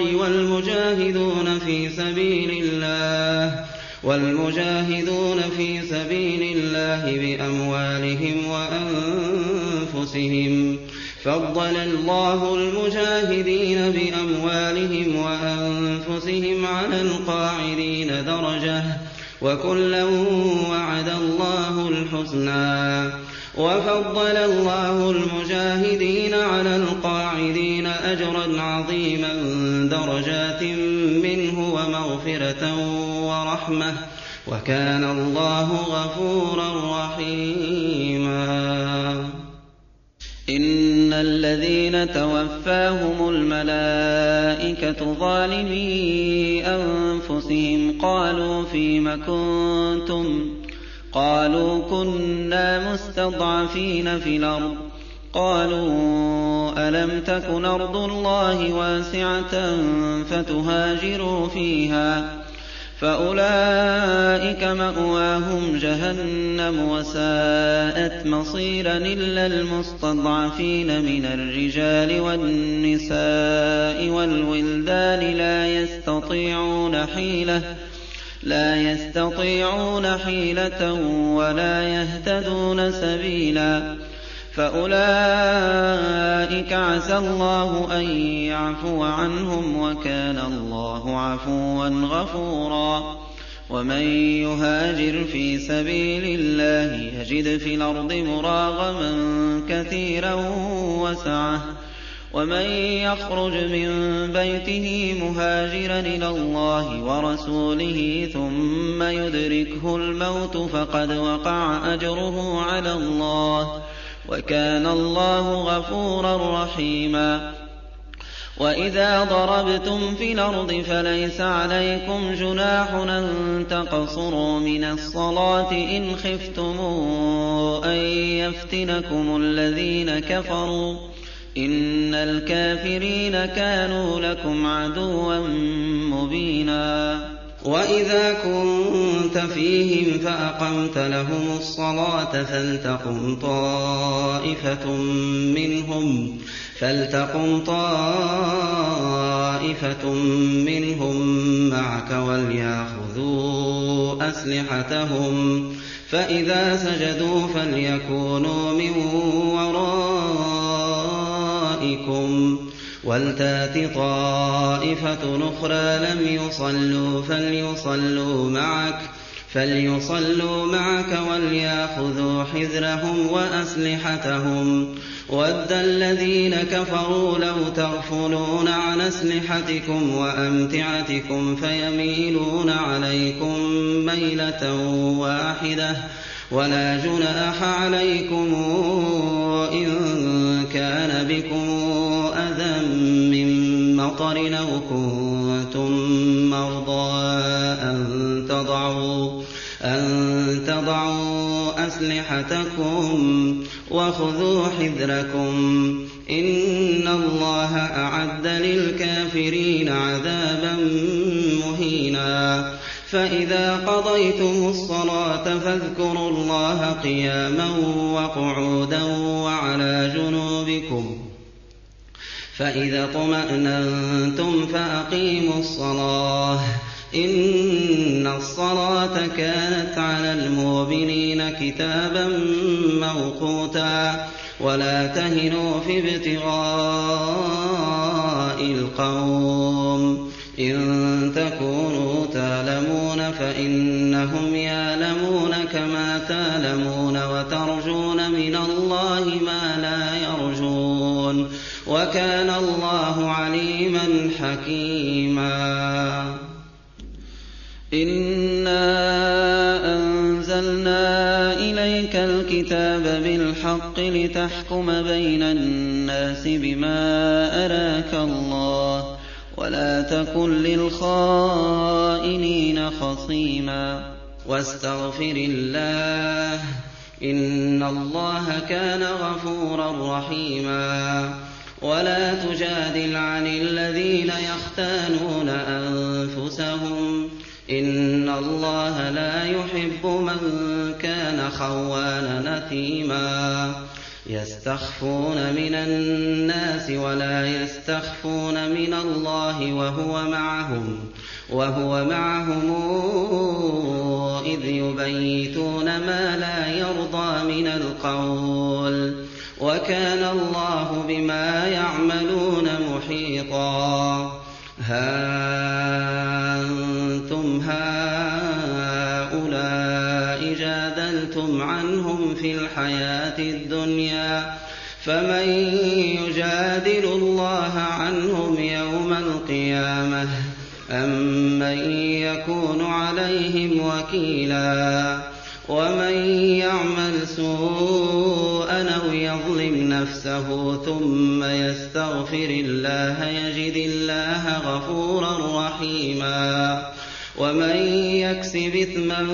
والمجاهدون في سبيل الله بأموالهم وأنفسهم فضل الله المجاهدين بأموالهم وأنفسهم على القاعدين درجة وكلا وعد الله الحسنى وفضل الله المجاهدين على القاعدين أجرا عظيما درجات منه ومغفرة ورحمة وكان الله غفورا رحيما إن الذين توفاهم الملائكة ظالمي أنفسهم قالوا فيم كنتم قالوا كنا مستضعفين في الأرض قالوا ألم تكن أرض الله واسعة فتهاجروا فيها فأولئك مأواهم جهنم وساءت مصيرا إلا المستضعفين من الرجال والنساء والولدان لا يستطيعون حيلة ولا يهتدون سبيلا فأولئك عسى الله أن يعفو عنهم وكان الله عفوا غفورا ومن يهاجر في سبيل الله يجد في الأرض مراغما كثيرا ومن يخرج من بيته مهاجرا إلى الله ورسوله ثم يدركه الموت فقد وقع أجره على الله وكان الله غفورا رحيما وإذا ضربتم في الأرض فليس عليكم جناح أن تقصروا من الصلاة إن خفتم أن يفتنكم الذين كفروا إن الكافرين كانوا لكم عدوا مبينا وإذا كنت فيهم فأقمت لهم الصلاة فلتقم طائفة منهم معك وليأخذوا أسلحتهم فإذا سجدوا فليكونوا من ورائكم ولتأت طائفة أخرى لم يصلوا فليصلوا معك وليأخذوا حذرهم وأسلحتهم وَدَّ الَّذِينَ كَفَرُوا لَوْ تَغْفُلُونَ عَنْ أَسْلِحَتِكُمْ وَأَمْتِعَتِكُمْ فَيَمِيلُونَ عَلَيْكُم مَّيْلَةً وَاحِدَةً وَلَا جُنَاحَ عَلَيْكُمْ إِن كَانَ بِكُمْ أَذًى مِّن مَّطَرٍ أَوْ كُنتُم مَّرْضَىٰ أَن تَضَعُوا أَسْلِحَتَكُمْ وَخُذُوا حِذْرَكُمْ إِنَّ اللَّهَ أَعَدَّ لِلْكَافِرِينَ عَذَابًا مُّهِينًا فَإِذَا قَضَيْتُمُ الصَّلَاةَ فاذكروا اللَّهَ قِيَامًا وَقُعُودًا وَعَلَىٰ جُنُوبِكُمْ فَإِذَا اطْمَأْنَنتُمْ فَأَقِيمُوا الصَّلَاةَ إِنَّ الصَّلَاةَ كَانَتْ عَلَى الْمُؤْمِنِينَ كِتَابًا مَّوْقُوتًا وَلَا تَهِنُوا فِي ابْتِغَاءِ الْقَوْمِ إِن تَكُونُوا تَأْلَمُونَ فَإِنَّهُمْ يَأْلَمُونَ كَمَا تَأْلَمُونَ وَتَرْجُونَ مِنَ اللَّهِ مَا لَا يَرْجُونَ وَكَانَ اللَّهُ عَلِيمًا حَكِيمًا إِنَّا أَنزَلْنَا إِلَيْكَ الْكِتَابَ بِالْحَقِّ لِتَحْكُمَ بَيْنَ النَّاسِ بِمَا أَرَاكَ اللَّهُ وَلَا تَكُن لِّلْخَائِنِينَ خَصِيمًا وَاسْتَغْفِرِ اللَّهَ إِنَّ اللَّهَ كَانَ غَفُورًا رَّحِيمًا وَلَا تُجَادِلْ عَنِ الَّذِينَ يَخْتَانُونَ أَنفُسَهُمْ إِنَّ اللَّهَ لَا يُحِبُّ مَن كَانَ خَوَّانًا أَثِيمًا يَسْتَخْفُونَ مِنَ النَّاسِ وَلَا يَسْتَخْفُونَ مِنَ اللَّهِ وَهُوَ معهم إِذْ يُبَيِّتُونَ ما لا يرضى من القول وكان الله بما يعملون محيطا ها أنتم هؤلاء جادلتم عنهم في الحياة الدنيا فمن يجادل الله عنهم يوم القيامة أم من يكون عليهم وكيلا ومن يعمل سوءا أو يظلم نفسه ثم يستغفر الله يجد الله غفورا رحيما ومن يكسب إثما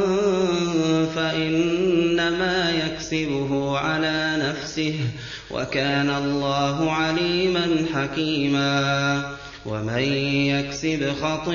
فإنما يكسبه على نفسه وكان الله عليما حكيما ومن يكسب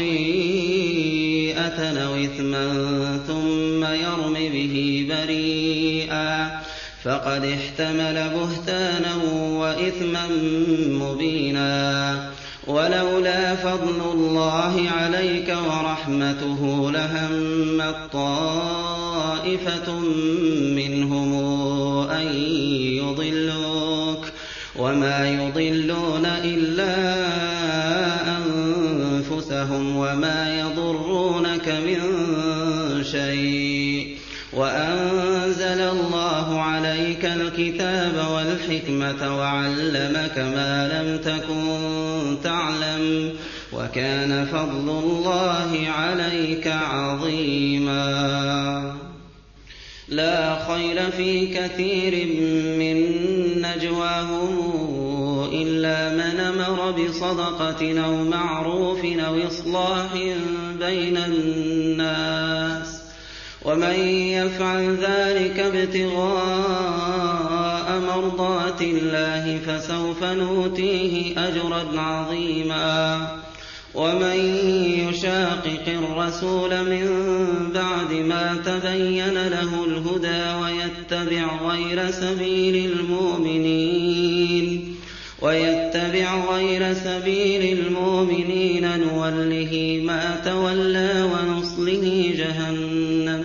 خطيئة أو إثما ثم يرم به بريئا فقد احتمل بهتانا وإثما مبينا ولولا فضل الله عليك ورحمته لهمت طائفة منهم أن يضلوك وما يضلون إلا أنفسهم وما يضرونك من شيء وأنزل الله عليك الكتاب الْحِكْمَةَ وَعَلَّمَكَ مَا لَمْ تَكُن تَعْلَمُ ۚ وَكَانَ فَضْلُ اللَّهِ عَلَيْكَ عَظِيمًا. لَا خَيْرَ فِي كَثِيرٍ مِّن نَّجْوَاهُمْ إِلَّا مَنْ أَمَرَ بِصَدَقَةٍ أَوْ مَعْرُوفٍ أَوْ إِصْلَاحٍ بَيْنَ النَّاسِ ۚ وَمَن يَفْعَلْ ذَٰلِكَ ابْتِغَاءَ مَرْضَاتِ اللَّهِ فَسَوْفَ نُؤْتِيهِ أَجْرًا عَظِيمًا. وَمَن يُشَاقِقِ الرَّسُولَ مِن بَعْدِ مَا تَبَيَّنَ لَهُ الْهُدَىٰ وَيَتَّبِعْ غَيْرَ سَبِيلِ الْمُؤْمِنِينَ نُوَلِّهِ مَا تَوَلَّىٰ وَنُصْلِهِ جَهَنَّمَ ۖ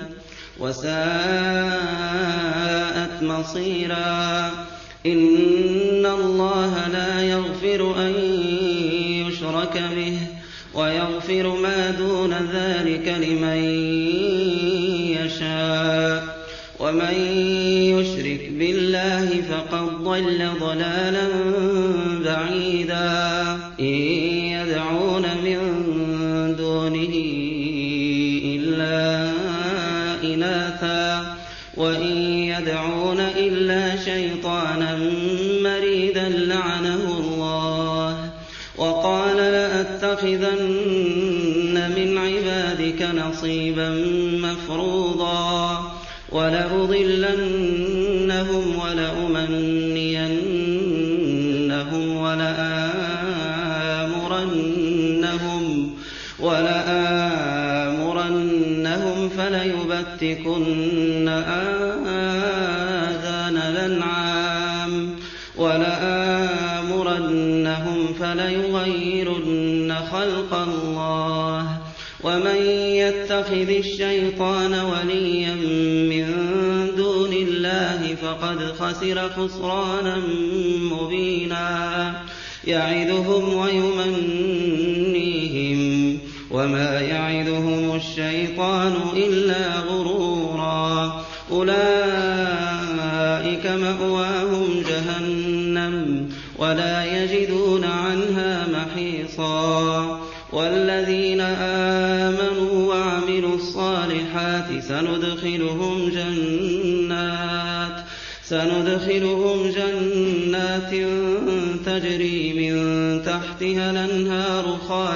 وَسَاءَتْ مَصِيرًا. إِنَّ اللَّهَ لَا يَغْفِرُ أَن يُشْرَكَ بِهِ وَيَغْفِرُ مَا دُونَ ذَٰلِكَ لِمَن يَشَاءُ ۚ وَمَن يُشْرِكْ بِاللَّهِ فَقَدْ ضَلَّ ضَلَالًا بَعِيدًا. إِن يَدْعُونَ مِن دُونِهِ إِلَّا إِنَاثًا وَإِن يَدْعُونَ إِلَّا شَيْطَانًا مَّرِيدًا لَّعَنَهُ اللَّهُ ۘ وَقَالَ لَأَتَّخِذَنَّ مِنْ عِبَادِكَ نَصِيبًا مَّفْرُوضًا وَلَأُضِلَّنَّهُمْ وَلَآمُرَنَّهُمْ فَلَيُبَتِّكُنَّ آذَانَ الْأَنْعَامِ وَلَآمُرَنَّهُمْ فَلَيُغَيِّرُنَّ خَلْقَ اللَّهِ ۚ وَمَن يَتَّخِذِ الشَّيْطَانَ وَلِيًّا مِّن دُونِ اللَّهِ فَقَدْ خَسِرَ خُسْرَانًا مُّبِينًا. يَعِدُهُمْ وَيُمَنِّيهِمْ ۖ وَمَا يَعِدُهُمُ الشَّيْطَانُ إِلَّا غُرُورًا. أُولَٰئِكَ مَأْوَاهُمْ جَهَنَّمُ وَلَا يَجِدُونَ عَنْهَا مَحِيصًا. وَالَّذِينَ آمَنُوا وَعَمِلُوا الصَّالِحَاتِ سَنُدْخِلُهُمْ جَنَّاتٍ تَجْرِي مِن تَحْتِهَا الْأَنْهَارُ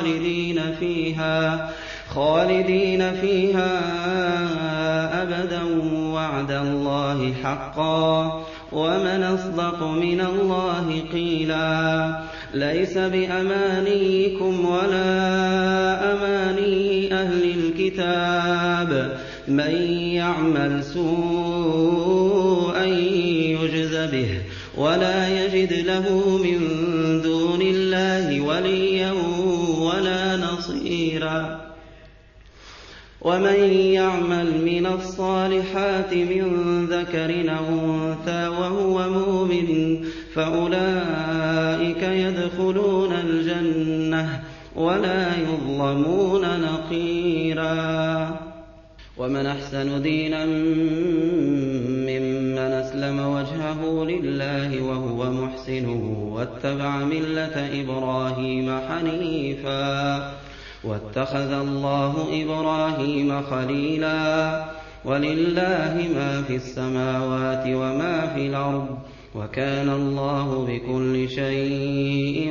خَالِدِينَ فِيهَا أَبَدًا ۖ وَعْدَ اللَّهِ حَقًّا ۚ وَمَنْ أَصْدَقُ مِنَ اللَّهِ قِيلًا. لَيْسَ بِأَمَانِيِّكُمْ وَلَا أَمَانِيِّ أَهْلِ الْكِتَابِ ۗ مَن يَعْمَلْ سُوءًا يُجْزَ بِهِ وَلَا يَجِدْ لَهُ مِن دُونِ اللَّهِ وَلِيًّا وَلَا نَصِيرًا. وَمَن يَعْمَلْ مِنَ الصَّالِحَاتِ مِن ذَكَرٍ أَوْ أُنثَىٰ وَهُوَ مُؤْمِنٌ فَأُولَٰئِكَ يَدْخُلُونَ الْجَنَّةَ وَلَا يُظْلَمُونَ نَقِيرًا. وَمَنْ أَحْسَنُ دِينًا مِّمَّنْ أَسْلَمَ وَجْهَهُ لِلَّهِ وَهُوَ مُحْسِنٌ وَاتَّبَعَ مِلَّةَ إِبْرَاهِيمَ حَنِيفًا ۗ وَاتَّخَذَ اللَّهُ إِبْرَاهِيمَ خَلِيلًا. وَلِلَّهِ مَا فِي السَّمَاوَاتِ وَمَا فِي الْأَرْضِ ۚ وَكَانَ اللَّهُ بِكُلِّ شَيْءٍ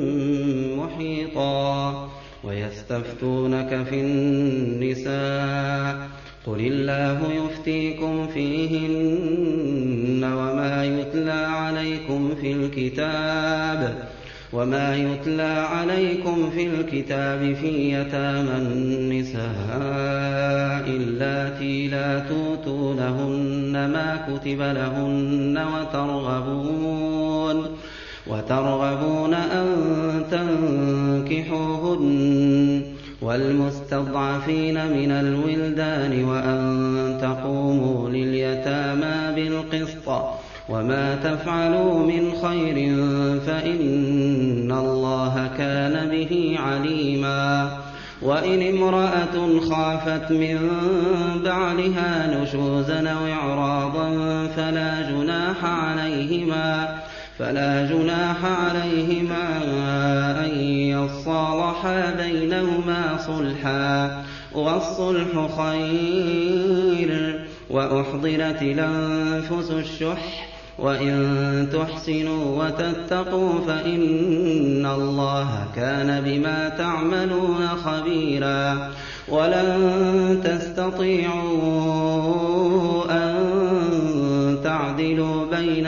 مُّحِيطًا. وَيَسْتَفْتُونَكَ فِي النِّسَاءِ ۖ قُلِ اللَّهُ يُفْتِيكُمْ فِيهِنَّ وَمَا يُتْلَىٰ عَلَيْكُمْ فِي الْكِتَابِ فِي يَتَامَى النِّسَاءِ اللَّاتِي لَا تُؤْتُونَهُنَّ مَا كُتِبَ لَهُنَّ وترغبون أن تنكحوهن، والمستضعفين من الولدان، وأن تقوموا لليتامى بالقسط، وما تفعلوا من خير فإن الله كان به عليما. وإن امرأة خافت من بعلها نشوزا أو إعراضا فلا جناح عليهما أن يصالحا بينهما صلحا، والصلح خير. وأحضرت الأنفس الشح، وإن تحسنوا وتتقوا فإن الله كان بما تعملون خبيرا. ولن تستطيعوا أن تعدلوا بين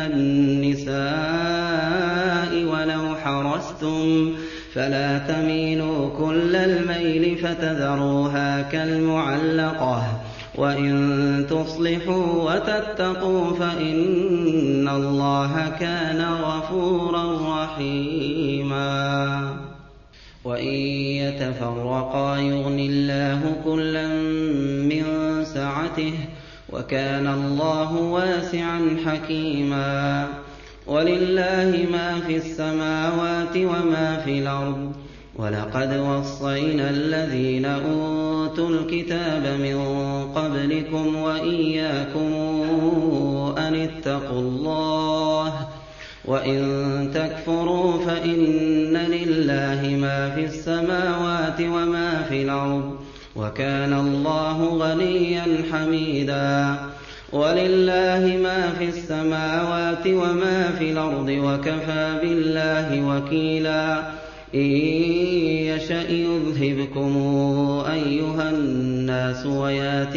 النساء ولو حرصتم، فلا تميلوا كل الميل فتذروها كالمعلقة. وإن تصلحوا وتتقوا فإن الله كان غفورا رحيما. وإن يتفرقا يغن الله كلا من سعته، وكان الله واسعا حكيما. ولله ما في السماوات وما في الأرض، ولقد وصينا الذين أوتوا الكتاب من قبلكم وإياكم أن اتقوا الله. وإن تكفروا فإن لله ما في السماوات وما في الأرض، وكان الله غنيا حميدا. ولله ما في السماوات وما في الأرض، وكفى بالله وكيلا. إن يشأ يذهبكم أيها الناس ويات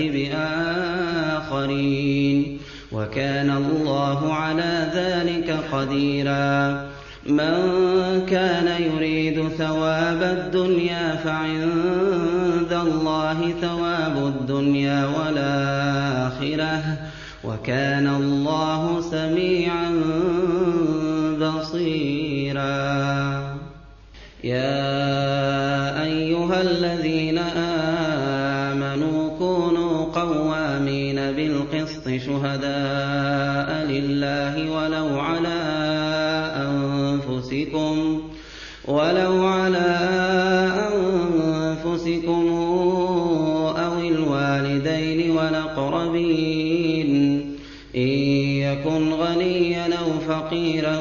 بآخرين، وكان الله على ذلك قديرا. من كان يريد ثواب الدنيا فعند الله ثواب الدنيا والآخرة، وكان الله سميعا بصيرا. يا أيها الذين آمنوا كونوا قوامين بالقسط شهداء لله ولو على أنفسكم أو الوالدين والأقربين. إن يكن غنيا أو فقيرا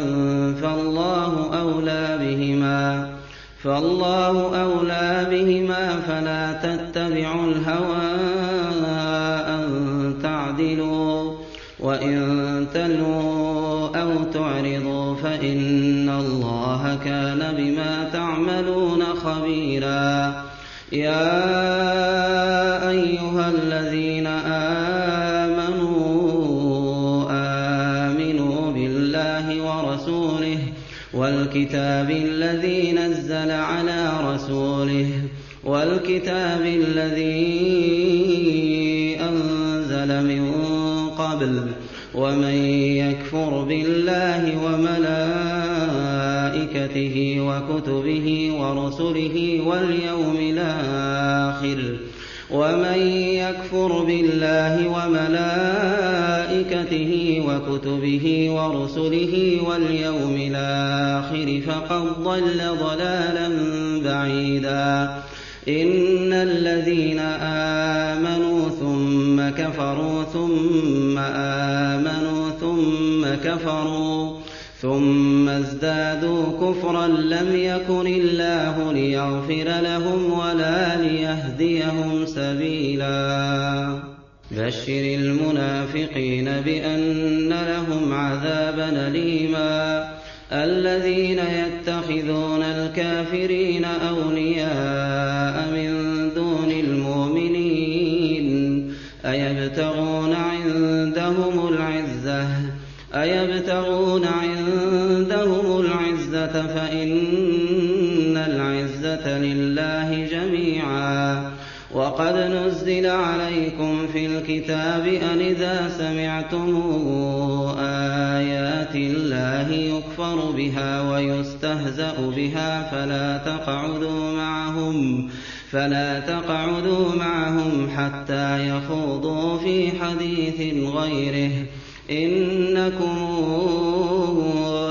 فالله أولى بهما فلا تتبعوا الهوى أن تعدلوا، وإن تلووا أو تعرضوا فإن الله كان بما تعملون خبيرا. يا أيها الذين آمنوا بالله ورسوله والكتاب الذي نزل على رسوله والكتاب الذي أنزل من قبل، ومن يكفر بالله وملائكته وكتبه ورسله واليوم الآخر فقد ضل ضلالا بعيدا. إن الذين آمنوا ثم كفروا ثم آمنوا ثم كفروا ثم ازدادوا كفرا لم يكن الله ليغفر لهم ولا ليهديهم سبيلا. بشر المنافقين بأن لهم عذابا أليما. الذين يتخذون الكافرين أولياء من دون المؤمنين أيبتغون عندهم العزة فإن العزة لله جميعا. وقد نزل عليكم في الكتاب أن إذا سمعتم آيات الله يكفر بها ويستهزأ بها فلا تقعدوا معهم حتى يخوضوا في حديث غيره، إنكم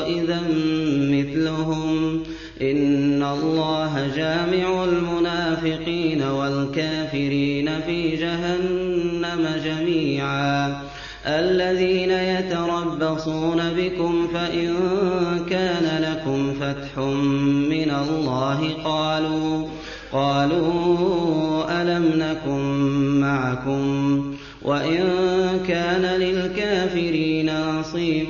إذا مثلهم. إن الله جامع المنافقين الْمُنَافِقِينَ وَالْكَافِرِينَ فِي جَهَنَّمَ جَمِيعًا الَّذِينَ يَتَرَبَّصُونَ بِكُمْ فَإِن كَانَ لَكُمْ فَتْحٌ مِّنَ اللَّهِ قَالُوا أَلَمْ نَكُن مَّعَكُمْ وَإِن كَانَ لِلْكَافِرِينَ نَصِيبٌ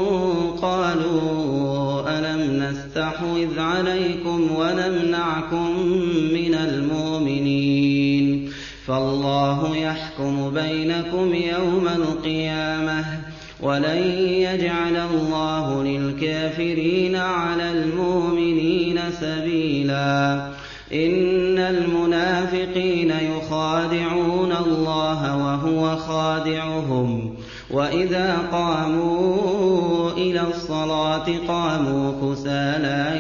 قَالُوا أَلَمْ نَسْتَحْوِذْ عَلَيْكُمْ وَنَمْنَعْكُم مِّنَ الْمُؤْمِنِينَ فَاللَّهُ يَحْكُمُ بَيْنَكُمْ يَوْمَ الْقِيَامَةِ وَلَن يَجْعَلَ اللَّهُ لِلْكَافِرِينَ عَلَى الْمُؤْمِنِينَ سَبِيلًا إِنَّ الْمُنَافِقِينَ يُخَادِعُونَ اللَّهَ وَهُوَ خَادِعُهُمْ وَإِذَا قَامُوا إِلَى الصَّلَاةِ قَامُوا كُسَالَىٰ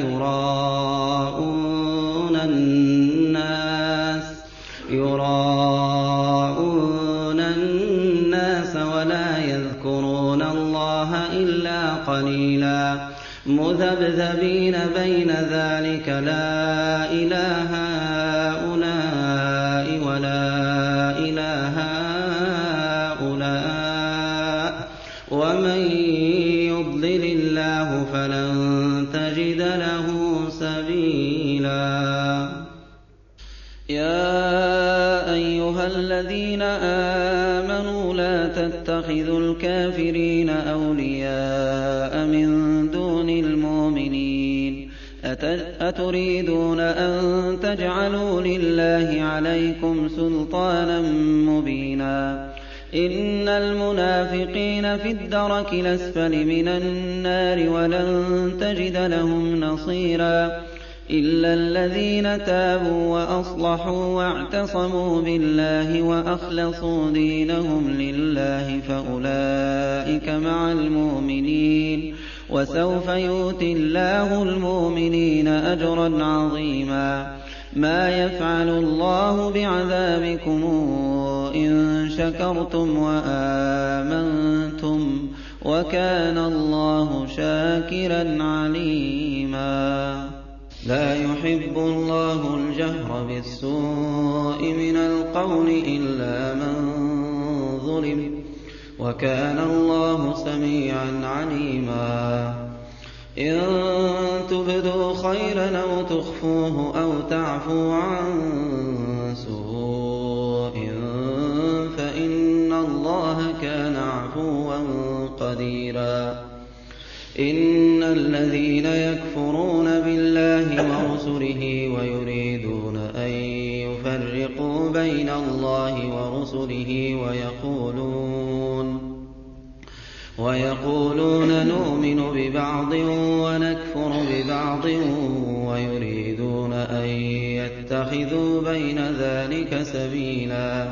يُرَاءُونَ النَّاسَ وَلَا يَذْكُرُونَ اللَّهَ إِلَّا قَلِيلًا مُذَبْذَبِينَ بَيْنَ ذَٰلِكَ لَا إِلَىٰ هَٰؤُلَاءِ وَلَا إِلَىٰ هَٰؤُلَاءِ وَمَن يُضْلِلِ اللَّهُ فَلَن تَجِدَ لَهُ سَبِيلًا يَا أَيُّهَا الَّذِينَ آمَنُوا لَا تَتَّخِذُوا الْكَافِرِينَ أَوْلِيَاءَ مِن دُونِ الْمُؤْمِنِينَ أَتُرِيدُونَ أَن تَجْعَلُوا لِلَّهِ عَلَيْكُمْ سُلْطَانًا مُّبِينًا إِنَّ الْمُنَافِقِينَ فِي الدَّرَكِ الْأَسْفَلِ مِنَ النَّارِ وَلَن تَجِدَ لَهُمْ نَصِيرًا إِلَّا الَّذِينَ تَابُوا وَأَصْلَحُوا وَاعْتَصَمُوا بِاللَّهِ وَأَخْلَصُوا دِينَهُمْ لِلَّهِ فَأُولَٰئِكَ مَعَ الْمُؤْمِنِينَ وَسَوْفَ يُؤْتِ اللَّهُ الْمُؤْمِنِينَ أَجْرًا عَظِيمًا مَا يَفْعَلُ اللَّهُ بِعَذَابِكُمْ إِن شَكَرْتُمْ وَآمَنتُمْ وَكَانَ اللَّهُ شَاكِرًا عَلِيمًا لَا يُحِبُّ اللَّهُ الْجَهْرَ بِالسُّوءِ مِنَ الْقَوْلِ إِلَّا مَن ظُلِمَ وَكَانَ اللَّهُ سَمِيعًا عَلِيمًا إِن تُبْدُوا خَيْرًا أَوْ تُخْفُوهُ أَوْ تَعْفُوا عَن سُوءٍ فَإِنَّ اللَّهَ كَانَ عَفُوًّا قَدِيرًا إِنَّ الَّذِينَ يَكْفُرُونَ بِاللَّهِ وَرُسُلِهِ وَيُرِيدُونَ أَن يُفَرِّقُوا بَيْنَ اللَّهِ وَرُسُلِهِ وَيَقُولُونَ نُؤْمِنُ بِبَعْضٍ وَنَكْفُرُ بِبَعْضٍ وَيُرِيدُونَ أَن يَتَّخِذُوا بَيْنَ ذَٰلِكَ سَبِيلًا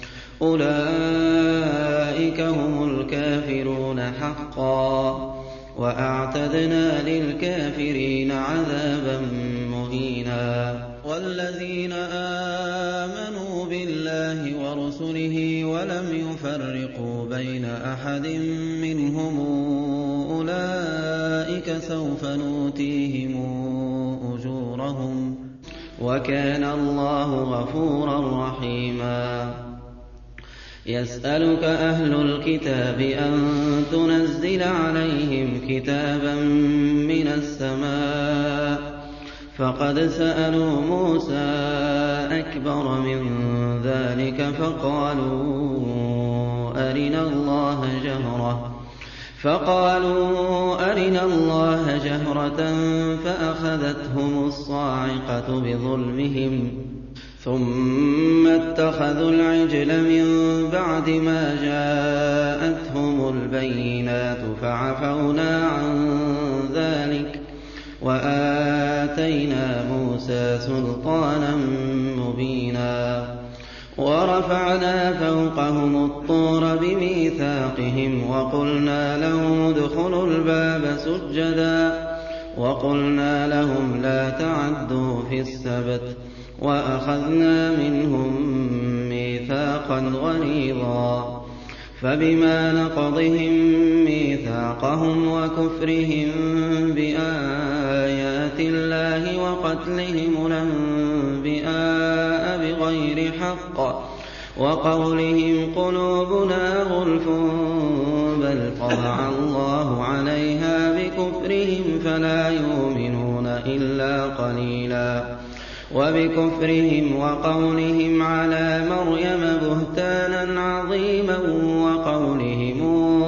أُولَٰئِكَ هُمُ الْكَافِرُونَ حَقًّا وَأَعْتَدْنَا لِلْكَافِرِينَ عَذَابًا مُّهِينًا وَالَّذِينَ آمَنُوا بِاللَّهِ وَرُسُلِهِ وَلَمْ يُفَرِّقُوا بَيْنَ أَحَدٍ مِّنْهُمْ أُولَٰئِكَ سَوْفَ نُؤْتِيهِمْ أُجُورَهُمْ وَكَانَ اللَّهُ غَفُورًا رَّحِيمًا يَسْأَلُكَ أَهْلُ الْكِتَابِ أَن تُنَزِّلَ عَلَيْهِمْ كِتَابًا مِّنَ السَّمَاءِ فَقَدْ سَأَلُوا مُوسَىٰ أَكْبَرَ مِن ذَٰلِكَ فَقَالُوا أَرِنَا اللَّهَ جَهْرَةً فَأَخَذَتْهُمُ الصَّاعِقَةُ بِظُلْمِهِمْ ثُمَّ اتَّخَذُوا الْعِجْلَ مِن بَعْدِ مَا جَاءَتْهُمُ الْبَيِّنَاتُ فَعَفَوْنَا عَن ذَٰلِكَ وَآتَيْنَا مُوسَىٰ سُلْطَانًا مُّبِينًا وَرَفَعْنَا فَوْقَهُمُ الطُّورَ بِمِيثَاقِهِمْ وَقُلْنَا لَهُمُ ادْخُلُوا الْبَابَ سُجَّدًا وَقُلْنَا لَهُمْ لَا تَعْدُوا فِي السَّبْتِ وَأَخَذْنَا مِنْهُم مِّيثَاقًا غَلِيظًا فَبِمَا نَقْضِهِم مِّيثَاقَهُمْ وَكُفْرِهِم بِآيَاتِ اللَّهِ وَقَتْلِهِمُ الْأَنبِيَاءَ بالحق وقولهم قلوبنا غلف بل طبع الله عليها بكفرهم فلا يؤمنون إلا قليلا وبكفرهم وقولهم على مريم بهتانا عظيما وقولهم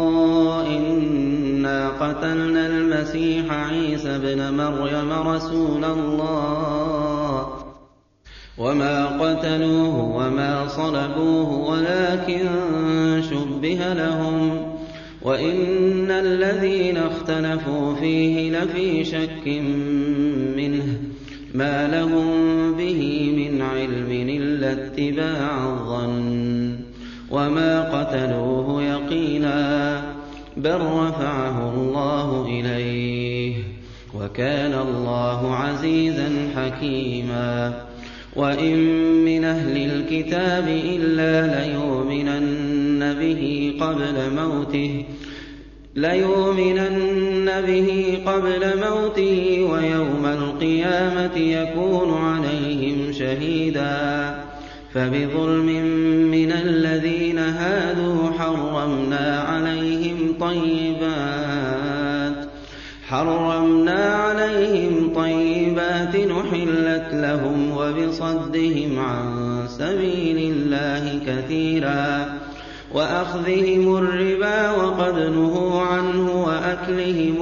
إنا قتلنا المسيح عيسى ابن مريم رسول الله وما قتلوه وما صلبوه ولكن شبه لهم وإن الذين اختلفوا فيه لفي شك منه ما لهم به من علم إلا اتباع الظن وما قتلوه يقينا بل رفعه الله إليه وكان الله عزيزا حكيما وإن من أهل الكتاب إلا ليؤمنن به قبل موته ويوم القيامة يكون عليهم شهيدا فبظلم من الذين هادوا حرمنا عليهم طيبات نحلت لهم وبصدهم عن سبيل الله كثيرا وأخذهم الربا وقد نهوا عنه وأكلهم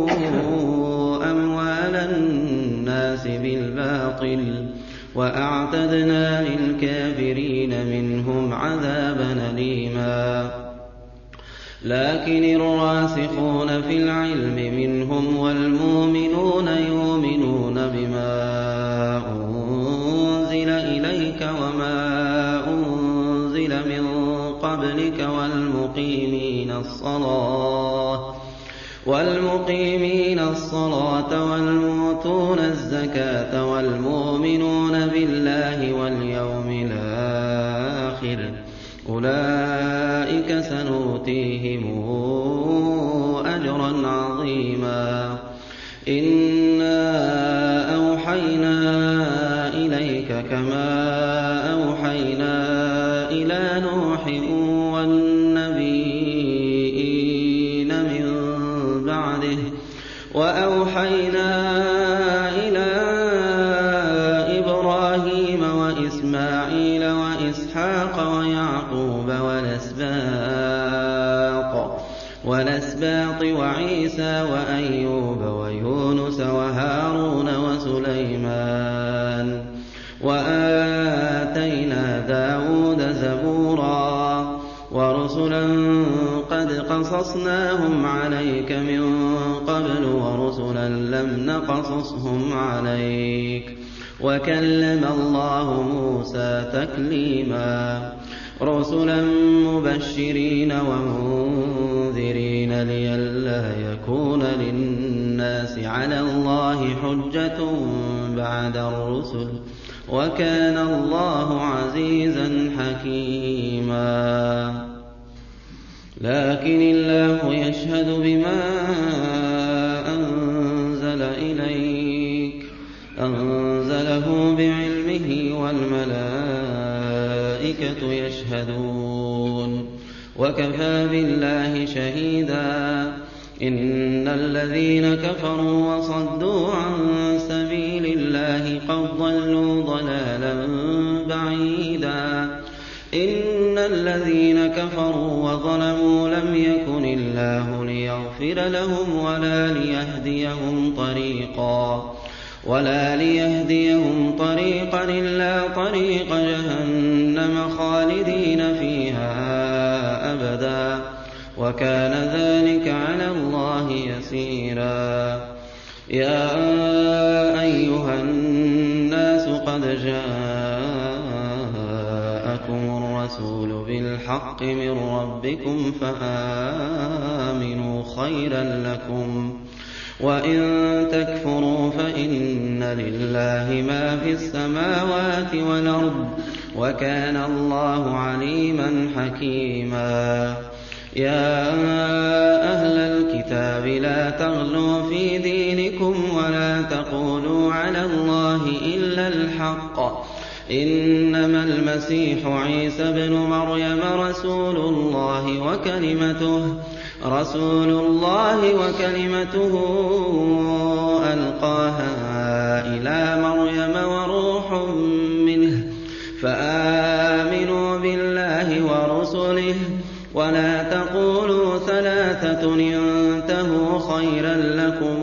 أموال الناس بالباطل وأعتدنا للكافرين منهم عذابا أليما لكن الراسخون في العلم منهم والمؤمنون يؤمنون بما أنزل إليك وما أنزل من قبلك والمقيمين الصلاة والمؤتون الزكاة والمؤمنون بالله واليوم الآخر أولئك سنؤتيهم أجرا عظيما إنا أوحينا إليك كما أوحينا إلى نوح والنبيين من بعده وأوحينا إلى إبراهيم وإسماعيل وإسحاق ويعقوب والأسباط وعيسى وأيوب ويونس وهارون وسليمان وآتينا داود زبورا ورسلا قد قصصناهم عليك من قبل ورسلا لم نقصصهم عليك وكلم الله موسى تكليما رسلا مبشرين ومنذرين لئلا يكون للناس على الله حجة بعد الرسل وكان الله عزيزا حكيما لكن الله يشهد بما أنزل إليك أنزله بعلمه والملائكة يشهدون وكفى بالله شهيدا إن الذين كفروا وصدوا عن سبيل الله قد ضلوا ضلالا بعيدا إن الذين كفروا وظلموا لم يكن الله ليغفر لهم ولا ليهديهم طريقا إلا طريق جهنم خالدين فيها أبدا وكان ذلك على الله يسيرا يا أيها الناس قد جاءكم الرسول بالحق من ربكم فآمنوا خيرا لكم وإن تكفروا فإن لله ما في السماوات والأرض وكان الله عليما حكيما يا أهل الكتاب لا تغلوا في دينكم ولا تقولوا على الله إلا الحق إنما المسيح عيسى ابن مريم رسول الله وكلمته ألقاها إلى مريم وروح منه فآمنوا بالله ورسله ولا تقولوا ثلاثة انتهوا خيرا لكم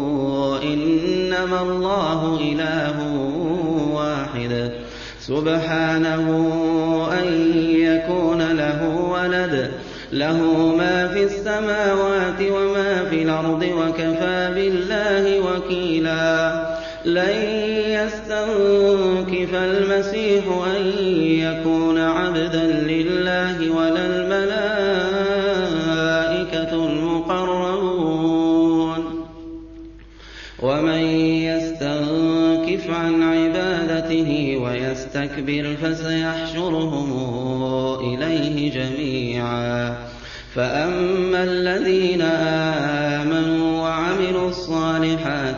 إنما الله إله واحد سبحانه أن يكون له ولد له ما في السماوات وما في الأرض وكفى بالله وكيلا لن يستنكف المسيح أن يكون عبدا لله ولا الملائكة المقربون ومن يستنكف عن عبادته ويستكبر فسيحشرهم إليه جميعا فأما الذين آمنوا وعملوا الصالحات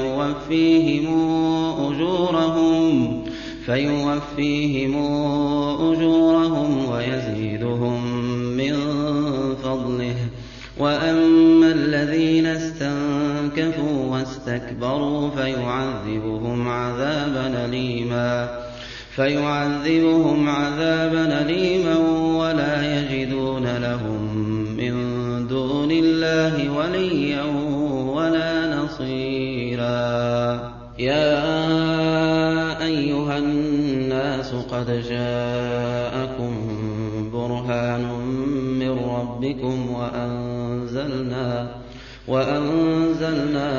فيوفيهم أجورهم ويزيدهم من فضله وأما الذين استنكفوا واستكبروا فيعذبهم عذابا أليما ولا يجدون لهم من دون الله وليا ولا نصيرا يا أيها الناس قد جاءكم برهان من ربكم وأنزلنا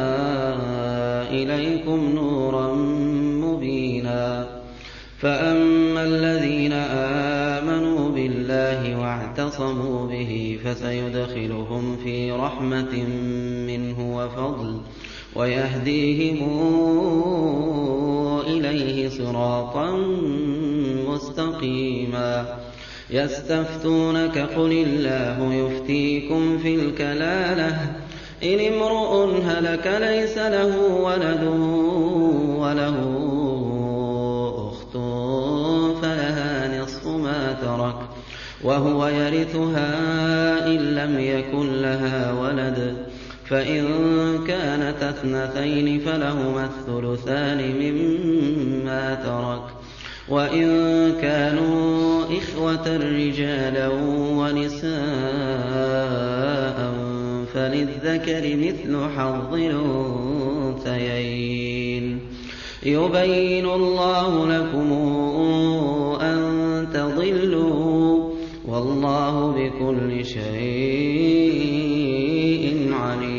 إليكم نورا مبينا فأما الذين آمنوا بالله واعتصموا به فسيدخلهم في رحمة منه وفضل ويهديهم إليه صراطا مستقيما يستفتونك قل الله يفتيكم في الكلالة إن امرؤ هلك ليس له ولد وله أخت فلها نصف ما ترك وهو يرثها إن لم يكن لها ولد فإن كانت اثنتين فلهما الثلثان مما ترك وإن كانوا إخوة رجالا ونساء فللذكر مثل حظ الأنثيين يبين الله لكم أن تضلوا والله بكل شيء عليم